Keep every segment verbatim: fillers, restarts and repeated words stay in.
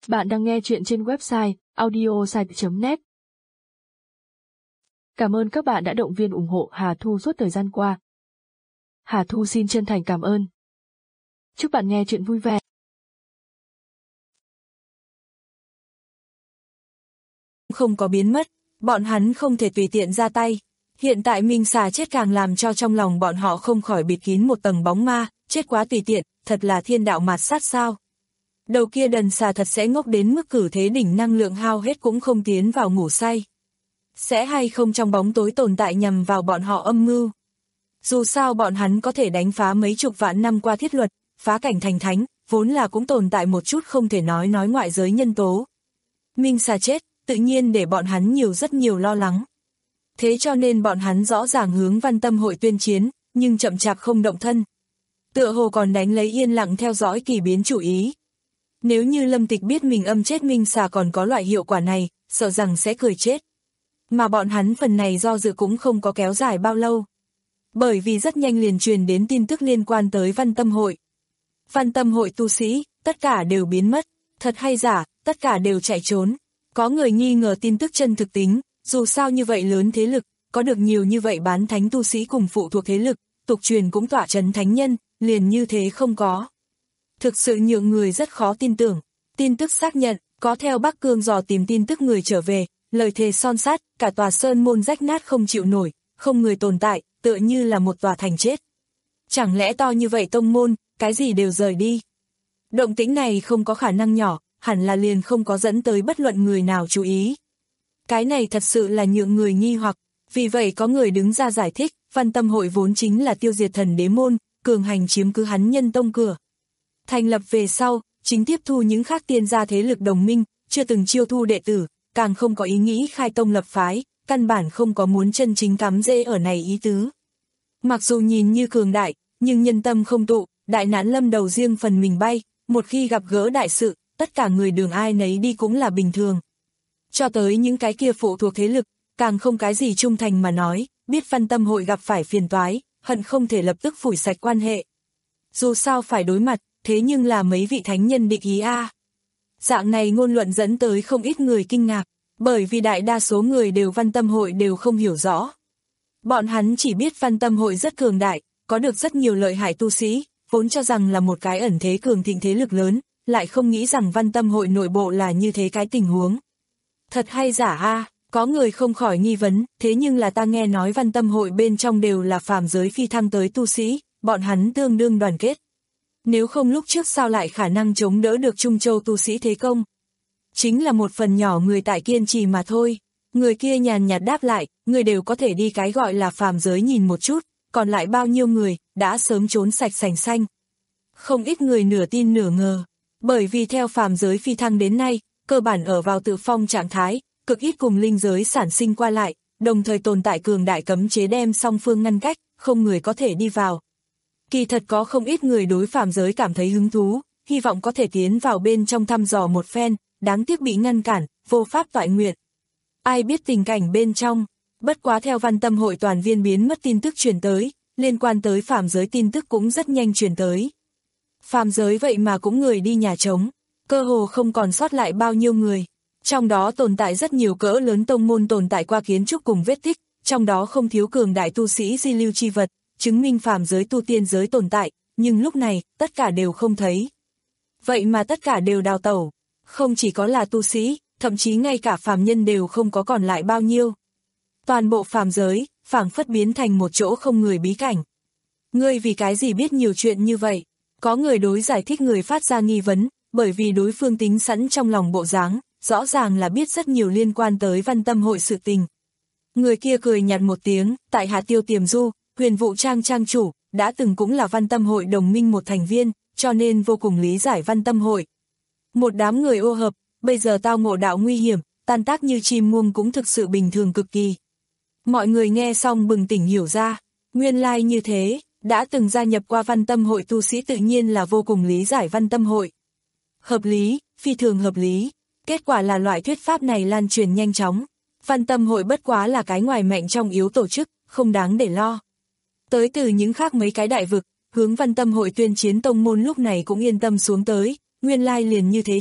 Bạn đang nghe chuyện trên website audiosite chấm net. Cảm ơn các bạn đã động viên ủng hộ Hà Thu suốt thời gian qua. Hà Thu xin chân thành cảm ơn. Chúc bạn nghe chuyện vui vẻ. Không có biến mất, bọn hắn không thể tùy tiện ra tay. Hiện tại Minh Xà chết càng làm cho trong lòng bọn họ không khỏi bịt kín một tầng bóng ma, chết quá tùy tiện, thật là thiên đạo mạt sát sao. Đầu kia đần xà thật sẽ ngốc đến mức cử thế đỉnh năng lượng hao hết cũng không tiến vào ngủ say. Sẽ hay không trong bóng tối tồn tại nhằm vào bọn họ âm mưu. Dù sao bọn hắn có thể đánh phá mấy chục vạn năm qua thiết luật, phá cảnh thành thánh, vốn là cũng tồn tại một chút không thể nói nói ngoại giới nhân tố. Minh Xà chết, tự nhiên để bọn hắn nhiều rất nhiều lo lắng. Thế cho nên bọn hắn rõ ràng hướng Văn Tâm hội tuyên chiến, nhưng chậm chạp không động thân. Tựa hồ còn đánh lấy yên lặng theo dõi kỳ biến chủ ý. Nếu như Lâm Tịch biết mình âm chết Minh Xà còn có loại hiệu quả này, sợ rằng sẽ cười chết. Mà bọn hắn phần này do dự cũng không có kéo dài bao lâu. Bởi vì rất nhanh liền truyền đến tin tức liên quan tới Văn Tâm hội. Văn Tâm hội tu sĩ, tất cả đều biến mất, thật hay giả, tất cả đều chạy trốn. Có người nghi ngờ tin tức chân thực tính, dù sao như vậy lớn thế lực, có được nhiều như vậy bán thánh tu sĩ cùng phụ thuộc thế lực, tục truyền cũng tỏa trấn thánh nhân, liền như thế không có. Thực sự nhượng người rất khó tin tưởng. Tin tức xác nhận, có theo Bắc Cương dò tìm tin tức người trở về, lời thề son sắt, cả tòa sơn môn rách nát không chịu nổi, không người tồn tại, tựa như là một tòa thành chết. Chẳng lẽ to như vậy tông môn, cái gì đều rời đi. Động tĩnh này không có khả năng nhỏ, hẳn là liền không có dẫn tới bất luận người nào chú ý. Cái này thật sự là nhượng người nghi hoặc, vì vậy có người đứng ra giải thích, Văn Tâm hội vốn chính là tiêu diệt thần đế môn, cường hành chiếm cứ hắn nhân tông cửa. Thành lập về sau, chính tiếp thu những khác tiên gia thế lực đồng minh, chưa từng chiêu thu đệ tử, càng không có ý nghĩ khai tông lập phái, căn bản không có muốn chân chính cắm rễ ở này ý tứ. Mặc dù nhìn như cường đại, nhưng nhân tâm không tụ, đại nạn lâm đầu riêng phần mình bay, một khi gặp gỡ đại sự, tất cả người đường ai nấy đi cũng là bình thường. Cho tới những cái kia phụ thuộc thế lực, càng không cái gì trung thành mà nói, biết Văn Tâm hội gặp phải phiền toái, hận không thể lập tức phủi sạch quan hệ. Dù sao phải đối mặt, thế nhưng là mấy vị thánh nhân địch ý a. À. Dạng này ngôn luận dẫn tới không ít người kinh ngạc, bởi vì đại đa số người đều Văn Tâm hội đều không hiểu rõ. Bọn hắn chỉ biết Văn Tâm hội rất cường đại, có được rất nhiều lợi hại tu sĩ, vốn cho rằng là một cái ẩn thế cường thịnh thế lực lớn, lại không nghĩ rằng Văn Tâm hội nội bộ là như thế cái tình huống. Thật hay giả a, à, có người không khỏi nghi vấn, thế nhưng là ta nghe nói Văn Tâm hội bên trong đều là phàm giới phi thăng tới tu sĩ, bọn hắn tương đương đoàn kết. Nếu không lúc trước sao lại khả năng chống đỡ được Trung Châu tu sĩ thế công? Chính là một phần nhỏ người tại kiên trì mà thôi. Người kia nhàn nhạt đáp lại, người đều có thể đi cái gọi là phàm giới nhìn một chút, còn lại bao nhiêu người, đã sớm trốn sạch sành xanh. Không ít người nửa tin nửa ngờ, bởi vì theo phàm giới phi thăng đến nay, cơ bản ở vào tự phong trạng thái, cực ít cùng linh giới sản sinh qua lại, đồng thời tồn tại cường đại cấm chế đem song phương ngăn cách, không người có thể đi vào. Kỳ thật có không ít người đối phàm giới cảm thấy hứng thú, hy vọng có thể tiến vào bên trong thăm dò một phen, đáng tiếc bị ngăn cản, vô pháp toại nguyện. Ai biết tình cảnh bên trong, bất quá theo Văn Tâm hội toàn viên biến mất tin tức truyền tới, liên quan tới phàm giới tin tức cũng rất nhanh truyền tới. Phàm giới vậy mà cũng người đi nhà trống, cơ hồ không còn sót lại bao nhiêu người. Trong đó tồn tại rất nhiều cỡ lớn tông môn tồn tại qua kiến trúc cùng vết tích, trong đó không thiếu cường đại tu sĩ di lưu chi vật, chứng minh phàm giới tu tiên giới tồn tại, nhưng lúc này, tất cả đều không thấy. Vậy mà tất cả đều đào tẩu, không chỉ có là tu sĩ, thậm chí ngay cả phàm nhân đều không có còn lại bao nhiêu. Toàn bộ phàm giới, phảng phất biến thành một chỗ không người bí cảnh. Ngươi vì cái gì biết nhiều chuyện như vậy? Có người đối giải thích người phát ra nghi vấn, bởi vì đối phương tính sẵn trong lòng bộ dáng, rõ ràng là biết rất nhiều liên quan tới Văn Tâm hội sự tình. Người kia cười nhạt một tiếng, tại Hạ Tiêu Tiềm Du, Huyền Vụ Trang trang chủ, đã từng cũng là Văn Tâm hội đồng minh một thành viên, cho nên vô cùng lý giải Văn Tâm hội. Một đám người ô hợp, bây giờ tao ngộ đạo nguy hiểm, tan tác như chim muông cũng thực sự bình thường cực kỳ. Mọi người nghe xong bừng tỉnh hiểu ra, nguyên lai like như thế, đã từng gia nhập qua Văn Tâm hội tu sĩ tự nhiên là vô cùng lý giải Văn Tâm hội. Hợp lý, phi thường hợp lý, kết quả là loại thuyết pháp này lan truyền nhanh chóng. Văn Tâm hội bất quá là cái ngoài mạnh trong yếu tổ chức, không đáng để lo. Tới từ những khác mấy cái đại vực, hướng Văn Tâm hội tuyên chiến tông môn lúc này cũng yên tâm xuống tới, nguyên lai liền như thế chạy,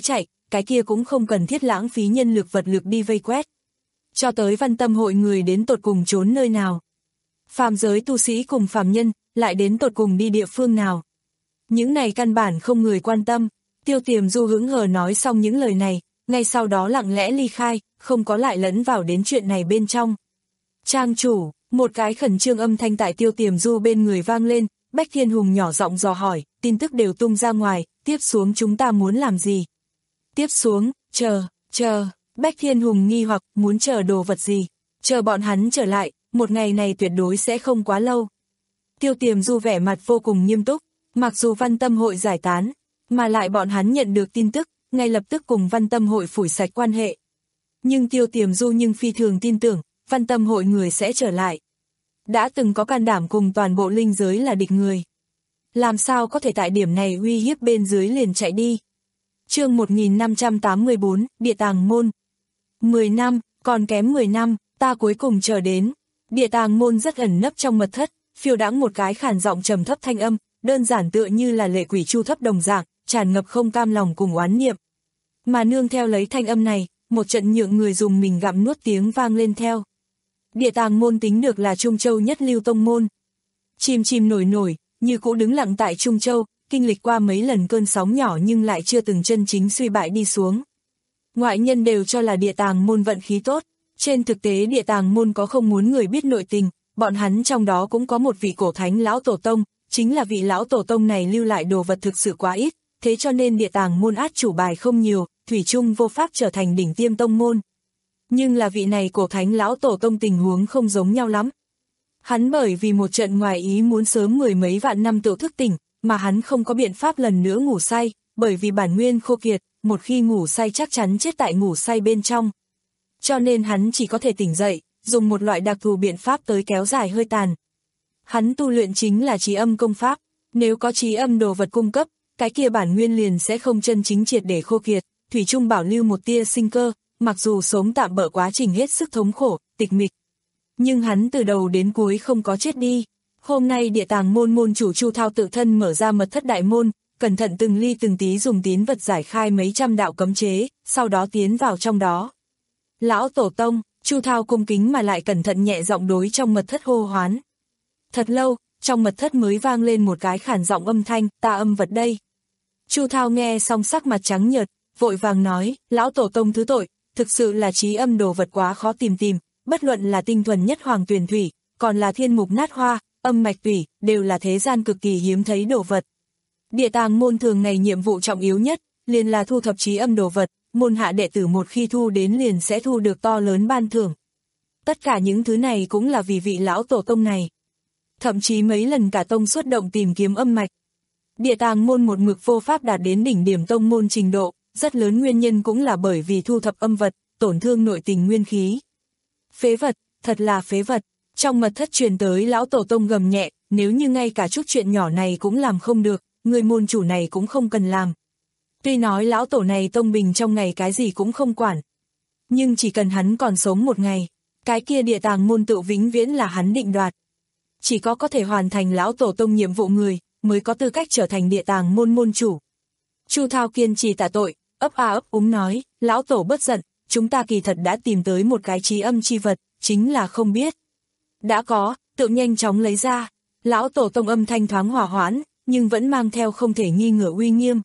cái kia cũng không cần thiết lãng phí nhân lực vật lực đi vây quét. Cho tới Văn Tâm hội người đến tột cùng trốn nơi nào. Phàm giới tu sĩ cùng phàm nhân, lại đến tột cùng đi địa phương nào. Những này căn bản không người quan tâm. Tiêu Tiềm Du hững hờ nói xong những lời này, ngay sau đó lặng lẽ ly khai, không có lại lẫn vào đến chuyện này bên trong. Trang chủ, một cái khẩn trương âm thanh tại Tiêu Tiềm Du bên người vang lên, Bách Thiên Hùng nhỏ giọng dò hỏi, tin tức đều tung ra ngoài, tiếp xuống chúng ta muốn làm gì? Tiếp xuống, chờ, chờ, Bách Thiên Hùng nghi hoặc muốn chờ đồ vật gì? Chờ bọn hắn trở lại, một ngày này tuyệt đối sẽ không quá lâu. Tiêu Tiềm Du vẻ mặt vô cùng nghiêm túc, mặc dù Văn Tâm hội giải tán, mà lại bọn hắn nhận được tin tức, ngay lập tức cùng Văn Tâm hội phủi sạch quan hệ. Nhưng Tiêu Tiềm Du nhưng phi thường tin tưởng, Văn Tâm hội người sẽ trở lại. Đã từng có can đảm cùng toàn bộ linh giới là địch người. Làm sao có thể tại điểm này uy hiếp bên dưới liền chạy đi. Chương một nghìn năm trăm tám mươi tư, Địa Tàng Môn. mười năm, còn kém mười năm, ta cuối cùng chờ đến. Địa Tàng Môn rất ẩn nấp trong mật thất, phiêu đãng một cái khàn giọng trầm thấp thanh âm, đơn giản tựa như là lệ quỷ chu thấp đồng dạng, tràn ngập không cam lòng cùng oán niệm. Mà nương theo lấy thanh âm này, một trận nhượng người dùng mình gặm nuốt tiếng vang lên theo. Địa Tàng Môn tính được là Trung Châu nhất lưu tông môn. Chìm chìm nổi nổi, như cũ đứng lặng tại Trung Châu, kinh lịch qua mấy lần cơn sóng nhỏ nhưng lại chưa từng chân chính suy bại đi xuống. Ngoại nhân đều cho là Địa Tàng Môn vận khí tốt, trên thực tế Địa Tàng Môn có không muốn người biết nội tình, bọn hắn trong đó cũng có một vị cổ thánh lão tổ tông, chính là vị lão tổ tông này lưu lại đồ vật thực sự quá ít, thế cho nên Địa Tàng Môn át chủ bài không nhiều, thủy chung vô pháp trở thành đỉnh tiêm tông môn. Nhưng là vị này cổ thánh lão tổ tông tình huống không giống nhau lắm. Hắn bởi vì một trận ngoài ý muốn sớm mười mấy vạn năm tự thức tỉnh, mà hắn không có biện pháp lần nữa ngủ say, bởi vì bản nguyên khô kiệt, một khi ngủ say chắc chắn chết tại ngủ say bên trong. Cho nên hắn chỉ có thể tỉnh dậy, dùng một loại đặc thù biện pháp tới kéo dài hơi tàn. Hắn tu luyện chính là trí âm công pháp, nếu có trí âm đồ vật cung cấp, cái kia bản nguyên liền sẽ không chân chính triệt để khô kiệt, thủy chung bảo lưu một tia sinh cơ, mặc dù sống tạm bỡ quá trình hết sức thống khổ, tịch mịch. Nhưng hắn từ đầu đến cuối không có chết đi. Hôm nay Địa Tàng Môn môn chủ Chu Thao tự thân mở ra mật thất đại môn, cẩn thận từng ly từng tí dùng tín vật giải khai mấy trăm đạo cấm chế, sau đó tiến vào trong đó. Lão tổ tông, Chu Thao cung kính mà lại cẩn thận nhẹ giọng đối trong mật thất hô hoán. Thật lâu, trong mật thất mới vang lên một cái khản giọng âm thanh, ta âm vật đây. Chu Thao nghe xong sắc mặt trắng nhợt, vội vàng nói, lão tổ tông thứ tội, thực sự là trí âm đồ vật quá khó tìm tìm, bất luận là tinh thuần nhất hoàng tuyền thủy, còn là thiên mục nát hoa, âm mạch tủy, đều là thế gian cực kỳ hiếm thấy đồ vật. Địa Tàng Môn thường ngày nhiệm vụ trọng yếu nhất, liền là thu thập trí âm đồ vật, môn hạ đệ tử một khi thu đến liền sẽ thu được to lớn ban thưởng. Tất cả những thứ này cũng là vì vị lão tổ tông này. Thậm chí mấy lần cả tông xuất động tìm kiếm âm mạch. Địa Tàng Môn một mực vô pháp đạt đến đỉnh điểm tông môn trình độ, rất lớn nguyên nhân cũng là bởi vì thu thập âm vật, tổn thương nội tình nguyên khí. Phế vật, thật là phế vật. Trong mật thất truyền tới lão tổ tông gầm nhẹ, nếu như ngay cả chút chuyện nhỏ này cũng làm không được, người môn chủ này cũng không cần làm. Tuy nói lão tổ này tông bình trong ngày cái gì cũng không quản. Nhưng chỉ cần hắn còn sống một ngày, cái kia Địa Tàng Môn tự vĩnh viễn là hắn định đoạt. Chỉ có có thể hoàn thành lão tổ tông nhiệm vụ người, mới có tư cách trở thành Địa Tàng Môn môn chủ. Chu Thao kiên trì tạ tội, ấp a ấp úng nói, lão tổ bất giận, chúng ta kỳ thật đã tìm tới một cái trí âm chi vật, chính là không biết. Đã có, tự nhanh chóng lấy ra, lão tổ tông âm thanh thoáng hòa hoãn, nhưng vẫn mang theo không thể nghi ngờ uy nghiêm.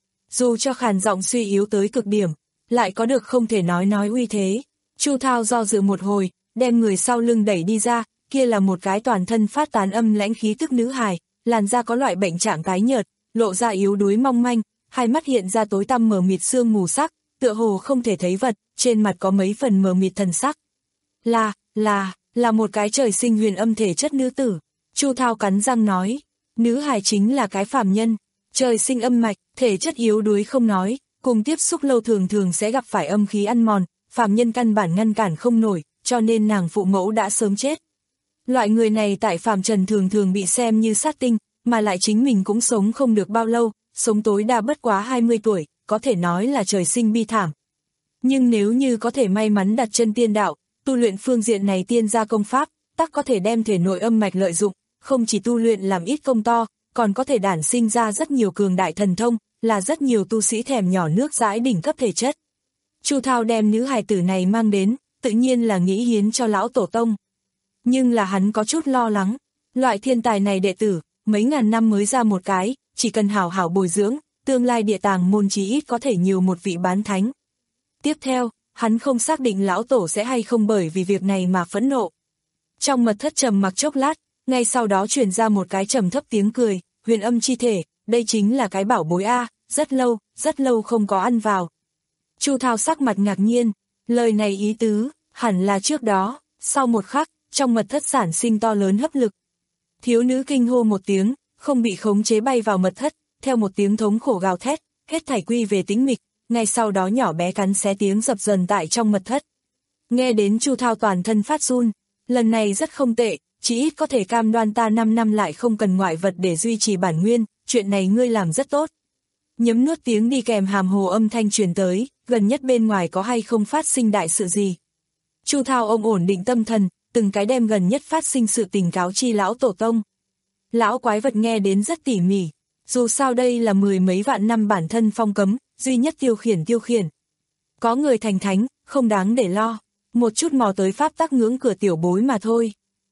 Dù cho khàn giọng suy yếu tới cực điểm, lại có được không thể nói nói uy thế. Chu Thao do dự một hồi, đem người sau lưng đẩy đi ra, kia là một cái toàn thân phát tán âm lãnh khí tức nữ hài, làn da có loại bệnh trạng tái nhợt, lộ ra yếu đuối mong manh, hai mắt hiện ra tối tăm mờ mịt sương mù sắc, tựa hồ không thể thấy vật, trên mặt có mấy phần mờ mịt thần sắc. Là, là, là một cái trời sinh huyền âm thể chất nữ tử. Chu Thao cắn răng nói, nữ hài chính là cái phàm nhân, trời sinh âm mạch, thể chất yếu đuối không nói, cùng tiếp xúc lâu thường thường sẽ gặp phải âm khí ăn mòn, phàm nhân căn bản ngăn cản không nổi, cho nên nàng phụ mẫu đã sớm chết. Loại người này tại phàm trần thường thường bị xem như sát tinh, mà lại chính mình cũng sống không được bao lâu, sống tối đa bất quá hai mươi tuổi, có thể nói là trời sinh bi thảm. Nhưng nếu như có thể may mắn đặt chân tiên đạo, tu luyện phương diện này tiên gia công pháp, tắc có thể đem thể nội âm mạch lợi dụng, không chỉ tu luyện làm ít công to, còn có thể đản sinh ra rất nhiều cường đại thần thông, là rất nhiều tu sĩ thèm nhỏ nước dãi đỉnh cấp thể chất. Chu Thao đem nữ hài tử này mang đến, tự nhiên là nghĩ hiến cho lão tổ tông. Nhưng là hắn có chút lo lắng, loại thiên tài này đệ tử, mấy ngàn năm mới ra một cái, chỉ cần hảo hảo bồi dưỡng, tương lai địa tàng môn chí ít có thể nhiều một vị bán thánh. Tiếp theo, hắn không xác định lão tổ sẽ hay không bởi vì việc này mà phẫn nộ. Trong mật thất trầm mặc chốc lát, ngay sau đó truyền ra một cái trầm thấp tiếng cười, huyền âm chi thể, đây chính là cái bảo bối a, rất lâu, rất lâu không có ăn vào. Chu Thao sắc mặt ngạc nhiên, lời này ý tứ, hẳn là trước đó, sau một khắc, trong mật thất sản sinh to lớn hấp lực. Thiếu nữ kinh hô một tiếng, không bị khống chế bay vào mật thất, theo một tiếng thống khổ gào thét, hết thảy quy về tĩnh mịch, ngay sau đó nhỏ bé cắn xé tiếng dập dần tại trong mật thất. Nghe đến Chu Thao toàn thân phát run, lần này rất không tệ, chỉ ít có thể cam đoan ta năm năm lại không cần ngoại vật để duy trì bản nguyên, chuyện này ngươi làm rất tốt. Nhấm nuốt tiếng đi kèm hàm hồ âm thanh truyền tới, gần nhất bên ngoài có hay không phát sinh đại sự gì. Chu Thao ông ổn định tâm thần, từng cái đem gần nhất phát sinh sự tình cáo chi lão tổ tông. Lão quái vật nghe đến rất tỉ mỉ, dù sao đây là mười mấy vạn năm bản thân phong cấm, duy nhất tiêu khiển tiêu khiển. Có người thành thánh, không đáng để lo, một chút mò tới pháp tắc ngưỡng cửa tiểu bối mà thôi.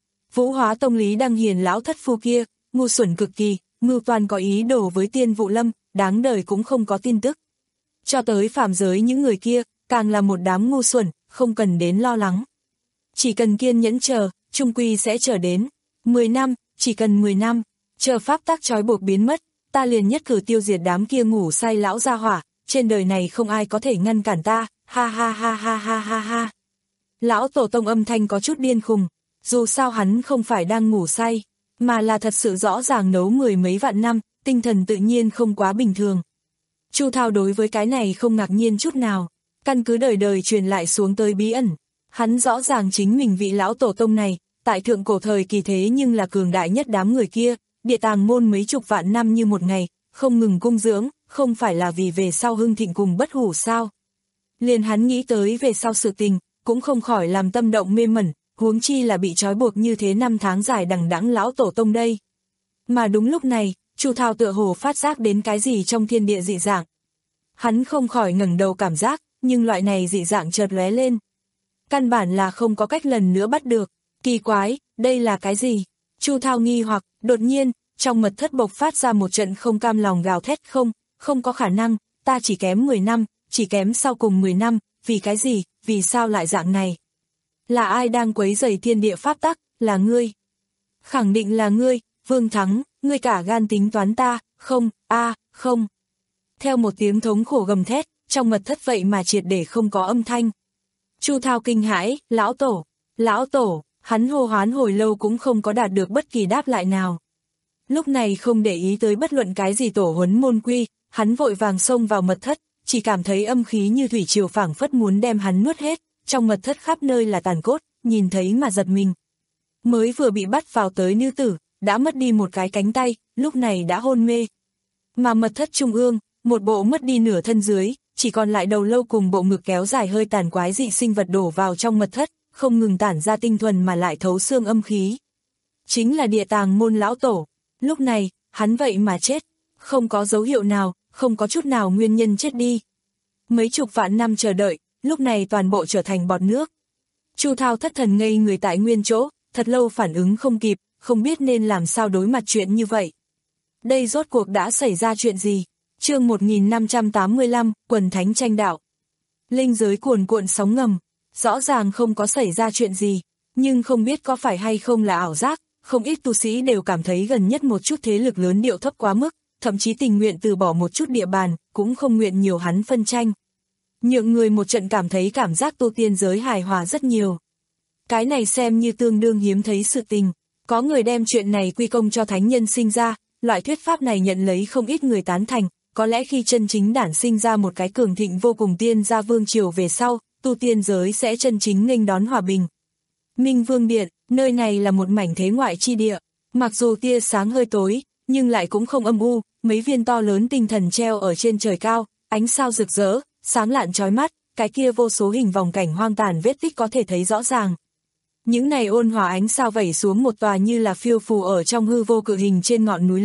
Vũ Hóa Tông Lý Đăng Hiền lão thất phu kia, ngu xuẩn cực kỳ, mưu toan có ý đồ với Tiên Vụ Lâm, đáng đời cũng không có tin tức. Cho tới phàm giới những người kia, càng là một đám ngu xuẩn, không cần đến lo lắng. Chỉ cần kiên nhẫn chờ, trung quy sẽ chờ đến. mười năm, chỉ cần mười năm, chờ pháp tắc trói buộc biến mất, ta liền nhất cử tiêu diệt đám kia ngủ say lão gia hỏa, trên đời này không ai có thể ngăn cản ta, ha ha ha ha ha ha ha. Lão tổ tông âm thanh có chút điên khùng, dù sao hắn không phải đang ngủ say, mà là thật sự rõ ràng nấu mười mấy vạn năm, tinh thần tự nhiên không quá bình thường. Chu Thao đối với cái này không ngạc nhiên chút nào, căn cứ đời đời truyền lại xuống tới bí ẩn. Hắn rõ ràng chính mình vị lão tổ tông này, tại thượng cổ thời kỳ thế nhưng là cường đại nhất đám người kia, địa tàng môn mấy chục vạn năm như một ngày, không ngừng cung dưỡng, không phải là vì về sau hưng thịnh cùng bất hủ sao. Liền hắn nghĩ tới về sau sự tình, cũng không khỏi làm tâm động mê mẩn, huống chi là bị trói buộc như thế năm tháng dài đằng đẵng lão tổ tông đây. Mà đúng lúc này, Chu Thao tựa hồ phát giác đến cái gì trong thiên địa dị dạng. Hắn không khỏi ngẩng đầu cảm giác, nhưng loại này dị dạng chợt lóe lên. Căn bản là không có cách lần nữa bắt được. Kỳ quái, đây là cái gì? Chu Thao nghi hoặc, đột nhiên, trong mật thất bộc phát ra một trận không cam lòng gào thét, không, không có khả năng, ta chỉ kém mười năm, chỉ kém sau cùng mười năm, vì cái gì, vì sao lại dạng này? Là ai đang quấy rầy thiên địa pháp tắc, là ngươi? Khẳng định là ngươi, Vương Thắng, ngươi cả gan tính toán ta, không, a à, không. Theo một tiếng thống khổ gầm thét, trong mật thất vậy mà triệt để không có âm thanh. Chu Thao kinh hãi, lão tổ, lão tổ, hắn hô hoán hồi lâu cũng không có đạt được bất kỳ đáp lại nào. Lúc này không để ý tới bất luận cái gì tổ huấn môn quy, hắn vội vàng xông vào mật thất, chỉ cảm thấy âm khí như thủy triều phảng phất muốn đem hắn nuốt hết, trong mật thất khắp nơi là tàn cốt, nhìn thấy mà giật mình. Mới vừa bị bắt vào tới nữ tử, đã mất đi một cái cánh tay, lúc này đã hôn mê. Mà mật thất trung ương, một bộ mất đi nửa thân dưới, chỉ còn lại đầu lâu cùng bộ ngực kéo dài hơi tàn quái dị sinh vật đổ vào trong mật thất, không ngừng tản ra tinh thuần mà lại thấu xương âm khí. Chính là địa tàng môn lão tổ, lúc này, hắn vậy mà chết, không có dấu hiệu nào, không có chút nào nguyên nhân chết đi. Mấy chục vạn năm chờ đợi, lúc này toàn bộ trở thành bọt nước. Chu Thao thất thần ngây người tại nguyên chỗ, thật lâu phản ứng không kịp, không biết nên làm sao đối mặt chuyện như vậy. Đây rốt cuộc đã xảy ra chuyện gì? Chương một nghìn năm trăm tám mươi lăm, quần thánh tranh đạo. Linh giới cuồn cuộn sóng ngầm, rõ ràng không có xảy ra chuyện gì, nhưng không biết có phải hay không là ảo giác, không ít tu sĩ đều cảm thấy gần nhất một chút thế lực lớn điệu thấp quá mức, thậm chí tình nguyện từ bỏ một chút địa bàn, cũng không nguyện nhiều hắn phân tranh. Nhượng người một trận cảm thấy cảm giác tu tiên giới hài hòa rất nhiều. Cái này xem như tương đương hiếm thấy sự tình, có người đem chuyện này quy công cho thánh nhân sinh ra, loại thuyết pháp này nhận lấy không ít người tán thành, có lẽ khi chân chính đản sinh ra một cái cường thịnh vô cùng tiên gia vương triều về sau, tu tiên giới sẽ chân chính nghênh đón hòa bình. Minh Vương Điện, nơi này là một mảnh thế ngoại chi địa, mặc dù tia sáng hơi tối, nhưng lại cũng không âm u, mấy viên to lớn tinh thần treo ở trên trời cao, ánh sao rực rỡ, sáng lạn chói mắt, cái kia vô số hình vòng cảnh hoang tàn vết tích có thể thấy rõ ràng. Những này ôn hòa ánh sao vẩy xuống một tòa như là phiêu phù ở trong hư vô cự hình trên ngọn núi lớn,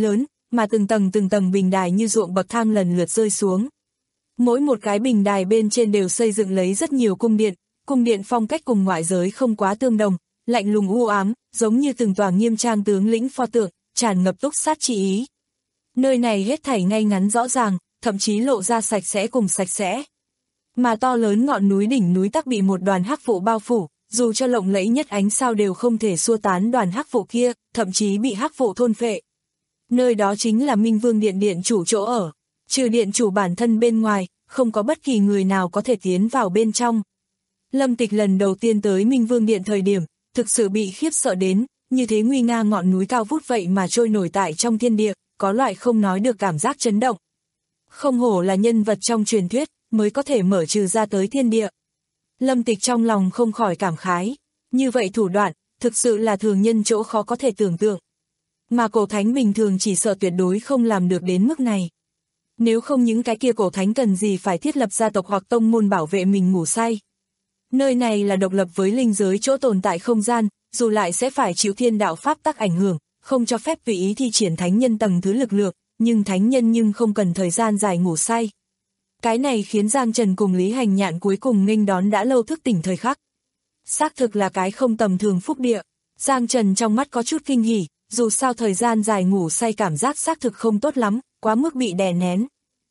mà từng tầng từng tầng bình đài như ruộng bậc thang lần lượt rơi xuống. Mỗi một cái bình đài bên trên đều xây dựng lấy rất nhiều cung điện, cung điện phong cách cùng ngoại giới không quá tương đồng, lạnh lùng u ám, giống như từng tòa nghiêm trang tướng lĩnh pho tượng, tràn ngập túc sát chi ý. Nơi này hết thảy ngay ngắn rõ ràng, thậm chí lộ ra sạch sẽ cùng sạch sẽ. Mà to lớn ngọn núi đỉnh núi tắc bị một đoàn hắc vụ bao phủ, dù cho lộng lẫy nhất ánh sao đều không thể xua tán đoàn hắc vụ kia, thậm chí bị hắc vụ thôn phệ. Nơi đó chính là Minh Vương Điện điện chủ chỗ ở. Trừ điện chủ bản thân bên ngoài, không có bất kỳ người nào có thể tiến vào bên trong. Lâm Tịch lần đầu tiên tới Minh Vương Điện thời điểm, thực sự bị khiếp sợ đến, như thế nguy nga ngọn núi cao vút vậy mà trôi nổi tại trong thiên địa, có loại không nói được cảm giác chấn động. Không hổ là nhân vật trong truyền thuyết, mới có thể mở trừ ra tới thiên địa. Lâm Tịch trong lòng không khỏi cảm khái, như vậy thủ đoạn, thực sự là thường nhân chỗ khó có thể tưởng tượng. Mà cổ thánh bình thường chỉ sợ tuyệt đối không làm được đến mức này. Nếu không những cái kia cổ thánh cần gì phải thiết lập gia tộc hoặc tông môn bảo vệ mình ngủ say. Nơi này là độc lập với linh giới chỗ tồn tại không gian, dù lại sẽ phải chịu thiên đạo pháp tắc ảnh hưởng, không cho phép tùy ý thi triển thánh nhân tầng thứ lực lượng, nhưng thánh nhân nhưng không cần thời gian dài ngủ say. Cái này khiến Giang Trần cùng Lý Hành Nhạn cuối cùng nghênh đón đã lâu thức tỉnh thời khắc. Xác thực là cái không tầm thường phúc địa. Giang Trần trong mắt có chút kinh hỉ, dù sao thời gian dài ngủ say cảm giác xác thực không tốt lắm, quá mức bị đè nén.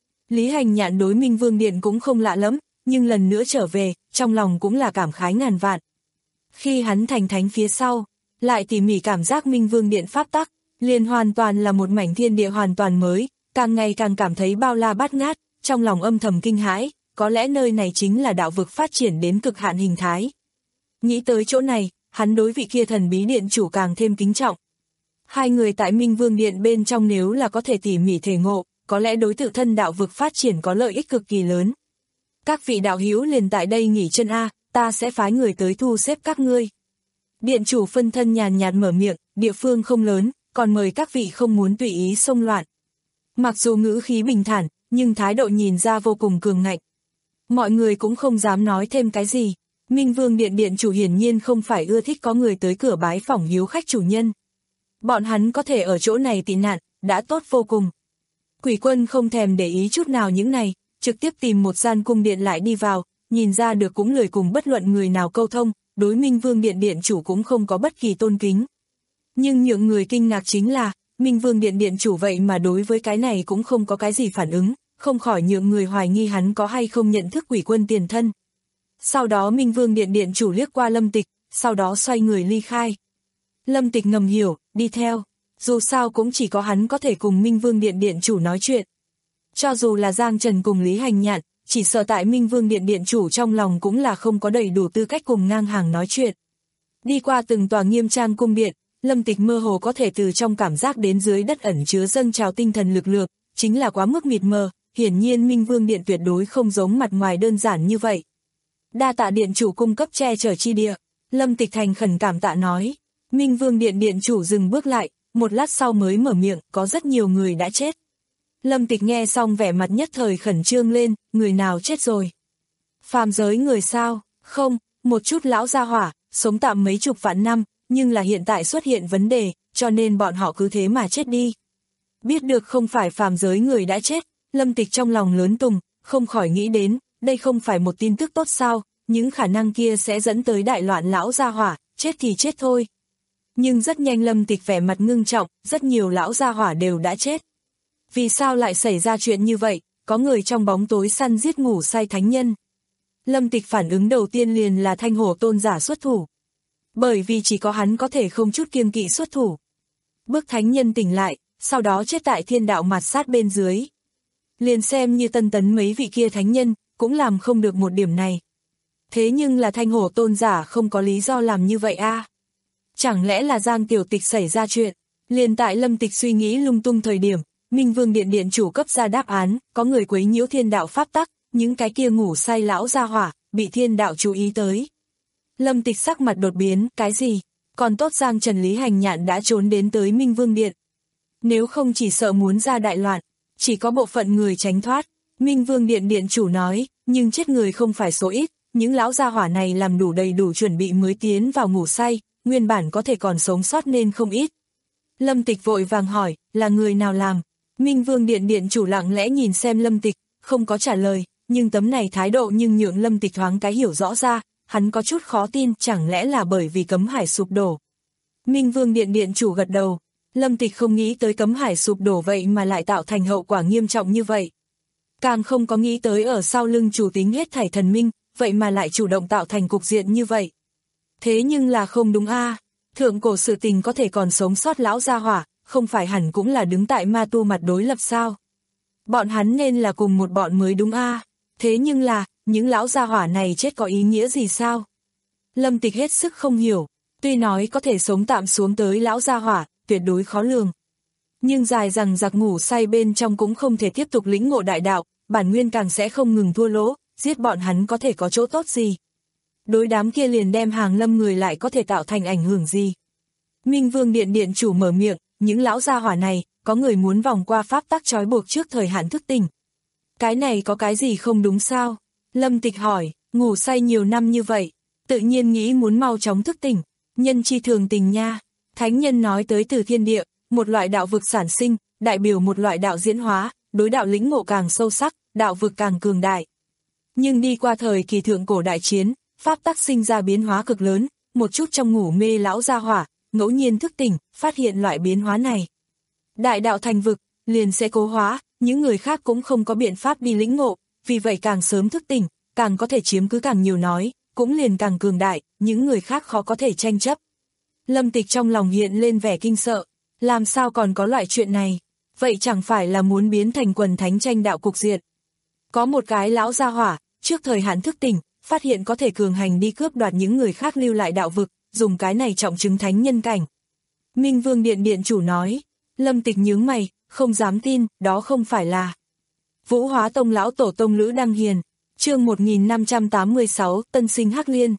Lý Hành Nhạn đối Minh Vương Điện cũng không lạ lắm, nhưng lần nữa trở về, trong lòng cũng là cảm khái ngàn vạn. Khi hắn thành thánh phía sau, lại tỉ mỉ cảm giác Minh Vương Điện pháp tắc, liền hoàn toàn là một mảnh thiên địa hoàn toàn mới, càng ngày càng cảm thấy bao la bát ngát, trong lòng âm thầm kinh hãi, có lẽ nơi này chính là đạo vực phát triển đến cực hạn hình thái. Nghĩ tới chỗ này, hắn đối vị kia thần bí điện chủ càng thêm kính trọng. Hai người tại Minh Vương Điện bên trong nếu là có thể tỉ mỉ thể ngộ, có lẽ đối tự thân đạo vực phát triển có lợi ích cực kỳ lớn. Các vị đạo hữu liền tại đây nghỉ chân a, ta sẽ phái người tới thu xếp các ngươi. Điện chủ phân thân nhàn nhạt mở miệng, địa phương không lớn, còn mời các vị không muốn tùy ý xông loạn. Mặc dù ngữ khí bình thản, nhưng thái độ nhìn ra vô cùng cường ngạnh. Mọi người cũng không dám nói thêm cái gì. Minh Vương Điện điện chủ hiển nhiên không phải ưa thích có người tới cửa bái phỏng hiếu khách chủ nhân. Bọn hắn có thể ở chỗ này tị nạn, đã tốt vô cùng. Quỷ Quân không thèm để ý chút nào những này, trực tiếp tìm một gian cung điện lại đi vào, nhìn ra được cũng lười cùng bất luận người nào câu thông, đối Minh Vương Điện điện chủ cũng không có bất kỳ tôn kính. Nhưng nhượng người kinh ngạc chính là, Minh Vương Điện điện chủ vậy mà đối với cái này cũng không có cái gì phản ứng, không khỏi nhượng người hoài nghi hắn có hay không nhận thức Quỷ Quân tiền thân. Sau đó Minh Vương Điện điện chủ liếc qua Lâm Tịch, sau đó xoay người ly khai. Lâm Tịch ngầm hiểu, đi theo, dù sao cũng chỉ có hắn có thể cùng Minh Vương Điện điện chủ nói chuyện. Cho dù là Giang Trần cùng Lý Hành Nhạn, chỉ sợ tại Minh Vương Điện điện chủ trong lòng cũng là không có đầy đủ tư cách cùng ngang hàng nói chuyện. Đi qua từng tòa nghiêm trang cung điện, Lâm Tịch mơ hồ có thể từ trong cảm giác đến dưới đất ẩn chứa dâng trào tinh thần lực lượng, chính là quá mức mịt mờ, hiển nhiên Minh Vương Điện tuyệt đối không giống mặt ngoài đơn giản như vậy. Đa tạ điện chủ cung cấp che chở chi địa, Lâm Tịch thành khẩn cảm tạ nói. Minh Vương Điện điện chủ dừng bước lại, một lát sau mới mở miệng, có rất nhiều người đã chết. Lâm Tịch nghe xong vẻ mặt nhất thời khẩn trương lên, người nào chết rồi? Phàm giới người sao? Không, một chút lão gia hỏa, sống tạm mấy chục vạn năm, nhưng là hiện tại xuất hiện vấn đề, cho nên bọn họ cứ thế mà chết đi. Biết được không phải phàm giới người đã chết, Lâm Tịch trong lòng lớn tùng, không khỏi nghĩ đến, đây không phải một tin tức tốt sao, những khả năng kia sẽ dẫn tới đại loạn lão gia hỏa, chết thì chết thôi. Nhưng rất nhanh Lâm Tịch vẻ mặt ngưng trọng, rất nhiều lão gia hỏa đều đã chết. Vì sao lại xảy ra chuyện như vậy, có người trong bóng tối săn giết ngủ say thánh nhân. Lâm Tịch phản ứng đầu tiên liền là Thanh Hổ tôn giả xuất thủ. Bởi vì chỉ có hắn có thể không chút kiêng kỵ xuất thủ. Bước thánh nhân tỉnh lại, sau đó chết tại thiên đạo mạt sát bên dưới. Liền xem như Tân Tấn mấy vị kia thánh nhân, cũng làm không được một điểm này. Thế nhưng là Thanh Hổ tôn giả không có lý do làm như vậy a? À? Chẳng lẽ là Giang Tiểu Tịch xảy ra chuyện? Liền tại Lâm Tịch suy nghĩ lung tung thời điểm, Minh Vương Điện điện chủ cấp ra đáp án, có người quấy nhiễu thiên đạo pháp tắc, những cái kia ngủ say lão gia hỏa, bị thiên đạo chú ý tới. Lâm Tịch sắc mặt đột biến, cái gì? Còn tốt Giang Trần Lý Hành Nhạn đã trốn đến tới Minh Vương Điện. Nếu không chỉ sợ muốn ra đại loạn, chỉ có bộ phận người tránh thoát. Minh Vương Điện điện chủ nói, nhưng chết người không phải số ít, những lão gia hỏa này làm đủ đầy đủ chuẩn bị mới tiến vào ngủ say, nguyên bản có thể còn sống sót nên không ít. Lâm Tịch vội vàng hỏi, là người nào làm? Minh Vương Điện Điện chủ lặng lẽ nhìn xem Lâm Tịch, không có trả lời, nhưng tấm này thái độ nhưng nhượng Lâm Tịch thoáng cái hiểu rõ ra, hắn có chút khó tin, chẳng lẽ là bởi vì cấm hải sụp đổ. Minh Vương Điện Điện chủ gật đầu, Lâm Tịch không nghĩ tới cấm hải sụp đổ vậy mà lại tạo thành hậu quả nghiêm trọng như vậy. Càng không có nghĩ tới ở sau lưng chủ tính hết thảy thần minh, vậy mà lại chủ động tạo thành cục diện như vậy. Thế nhưng là không đúng a, à. Thượng cổ sự tình có thể còn sống sót lão gia hỏa, không phải hẳn cũng là đứng tại ma tu mặt đối lập sao? Bọn hắn nên là cùng một bọn mới đúng a. À. Thế nhưng là, những lão gia hỏa này chết có ý nghĩa gì sao? Lâm Tịch hết sức không hiểu, tuy nói có thể sống tạm xuống tới lão gia hỏa, tuyệt đối khó lường. Nhưng dài rằng giặc ngủ say bên trong cũng không thể tiếp tục lĩnh ngộ đại đạo, bản nguyên càng sẽ không ngừng thua lỗ, giết bọn hắn có thể có chỗ tốt gì? Đối đám kia liền đem hàng lâm người lại có thể tạo thành ảnh hưởng gì? Minh Vương Điện Điện chủ mở miệng, những lão gia hỏa này, có người muốn vòng qua pháp tắc trói buộc trước thời hạn thức tỉnh. Cái này có cái gì không đúng sao? Lâm Tịch hỏi, ngủ say nhiều năm như vậy, tự nhiên nghĩ muốn mau chóng thức tỉnh, nhân chi thường tình nha. Thánh nhân nói tới từ thiên địa, một loại đạo vực sản sinh, đại biểu một loại đạo diễn hóa, đối đạo lĩnh ngộ càng sâu sắc, đạo vực càng cường đại. Nhưng đi qua thời kỳ thượng cổ đại chiến, pháp tắc sinh ra biến hóa cực lớn, một chút trong ngủ mê lão gia hỏa, ngẫu nhiên thức tỉnh, phát hiện loại biến hóa này. Đại đạo thành vực, liền sẽ cố hóa, những người khác cũng không có biện pháp đi lĩnh ngộ, vì vậy càng sớm thức tỉnh, càng có thể chiếm cứ càng nhiều nói, cũng liền càng cường đại, những người khác khó có thể tranh chấp. Lâm Tịch trong lòng hiện lên vẻ kinh sợ, làm sao còn có loại chuyện này, vậy chẳng phải là muốn biến thành quần thánh tranh đạo cục diện. Có một cái lão gia hỏa, trước thời hạn thức tỉnh, phát hiện có thể cường hành đi cướp đoạt những người khác lưu lại đạo vực, dùng cái này trọng chứng thánh nhân cảnh. Minh Vương Điện Điện chủ nói, Lâm Tịch nhướng mày, không dám tin, đó không phải là Vũ Hóa Tông lão tổ tông Lữ Đăng Hiền, chương một nghìn năm trăm tám mươi sáu, Tân Sinh Hắc Liên.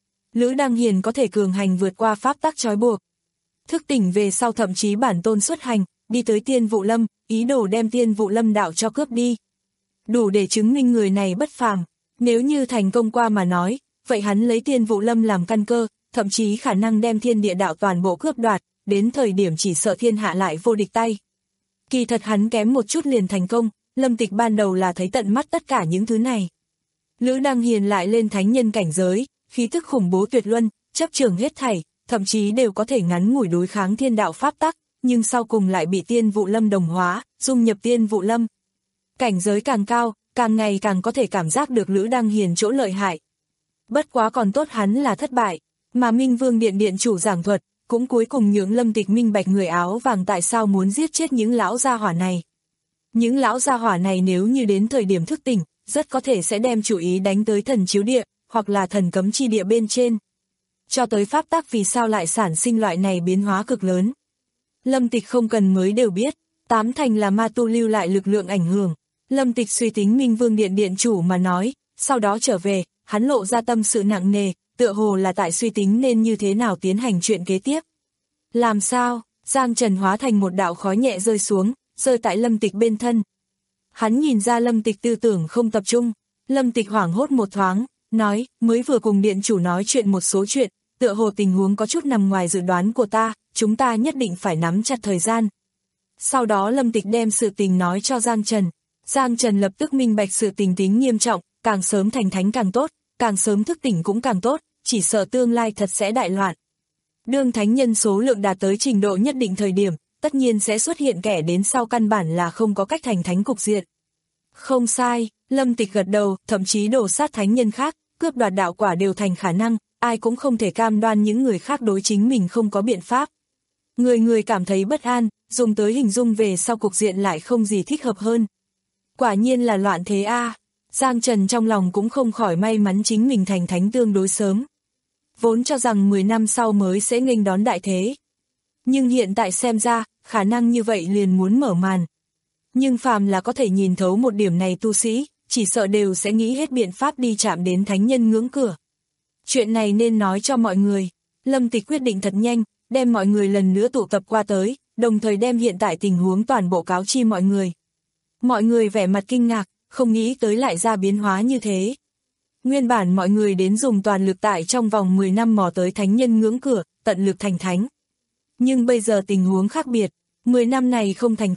Lữ Đăng Hiền có thể cường hành vượt qua pháp tắc trói buộc. Thức tỉnh về sau thậm chí bản tôn xuất hành, đi tới Tiên Vụ Lâm, ý đồ đem Tiên Vụ Lâm đạo cho cướp đi. Đủ để chứng minh người này bất phàm, nếu như thành công qua mà nói, vậy hắn lấy Tiên Vụ Lâm làm căn cơ, thậm chí khả năng đem thiên địa đạo toàn bộ cướp đoạt, đến thời điểm chỉ sợ thiên hạ lại vô địch tay. Kỳ thật hắn kém một chút liền thành công, Lâm Tịch ban đầu là thấy tận mắt tất cả những thứ này. Lữ Đăng Hiền lại lên thánh nhân cảnh giới, khí tức khủng bố tuyệt luân, chấp trường hết thảy, thậm chí đều có thể ngắn ngủi đối kháng thiên đạo pháp tắc, nhưng sau cùng lại bị Tiên Vụ Lâm đồng hóa, dung nhập Tiên Vụ Lâm. Cảnh giới càng cao, càng ngày càng có thể cảm giác được Lữ Đăng Hiền chỗ lợi hại. Bất quá còn tốt hắn là thất bại, mà Minh Vương Điện Điện chủ giảng thuật, cũng cuối cùng nhượng Lâm Tịch minh bạch người áo vàng tại sao muốn giết chết những lão gia hỏa này. Những lão gia hỏa này nếu như đến thời điểm thức tỉnh, rất có thể sẽ đem chủ ý đánh tới thần chiếu địa, hoặc là thần cấm chi địa bên trên. Cho tới pháp tắc vì sao lại sản sinh loại này biến hóa cực lớn. Lâm Tịch không cần mới đều biết, tám thành là ma tu lưu lại lực lượng ảnh hưởng. Lâm Tịch suy tính Minh Vương Điện Điện chủ mà nói, sau đó trở về, hắn lộ ra tâm sự nặng nề, tựa hồ là tại suy tính nên như thế nào tiến hành chuyện kế tiếp. Làm sao? Giang Trần hóa thành một đạo khói nhẹ rơi xuống, rơi tại Lâm Tịch bên thân. Hắn nhìn ra Lâm Tịch tư tưởng không tập trung, Lâm Tịch hoảng hốt một thoáng, nói, mới vừa cùng điện chủ nói chuyện một số chuyện, tựa hồ tình huống có chút nằm ngoài dự đoán của ta, chúng ta nhất định phải nắm chặt thời gian. Sau đó Lâm Tịch đem sự tình nói cho Giang Trần. Giang Trần lập tức minh bạch sự tình tính nghiêm trọng, càng sớm thành thánh càng tốt, càng sớm thức tỉnh cũng càng tốt, chỉ sợ tương lai thật sẽ đại loạn. Đương thánh nhân số lượng đạt tới trình độ nhất định thời điểm, tất nhiên sẽ xuất hiện kẻ đến sau căn bản là không có cách thành thánh cục diện. Không sai, Lâm Tịch gật đầu, thậm chí đổ sát thánh nhân khác, cướp đoạt đạo quả đều thành khả năng, ai cũng không thể cam đoan những người khác đối chính mình không có biện pháp. Người người cảm thấy bất an, dùng tới hình dung về sau cục diện lại không gì thích hợp hơn. Quả nhiên là loạn thế a. À. Giang Trần trong lòng cũng không khỏi may mắn chính mình thành thánh tương đối sớm. Vốn cho rằng mười năm sau mới sẽ nghênh đón đại thế. Nhưng hiện tại xem ra, khả năng như vậy liền muốn mở màn. Nhưng phàm là có thể nhìn thấu một điểm này tu sĩ, chỉ sợ đều sẽ nghĩ hết biện pháp đi chạm đến thánh nhân ngưỡng cửa. Chuyện này nên nói cho mọi người. Lâm Tịch quyết định thật nhanh, đem mọi người lần nữa tụ tập qua tới, đồng thời đem hiện tại tình huống toàn bộ cáo chi mọi người. Mọi người vẻ mặt kinh ngạc, không nghĩ tới lại ra biến hóa như thế. Nguyên bản mọi người đến dùng toàn lực tại trong vòng mười năm mò tới thánh nhân ngưỡng cửa, tận lực thành thánh. Nhưng bây giờ tình huống khác biệt, mười năm này không thành thánh,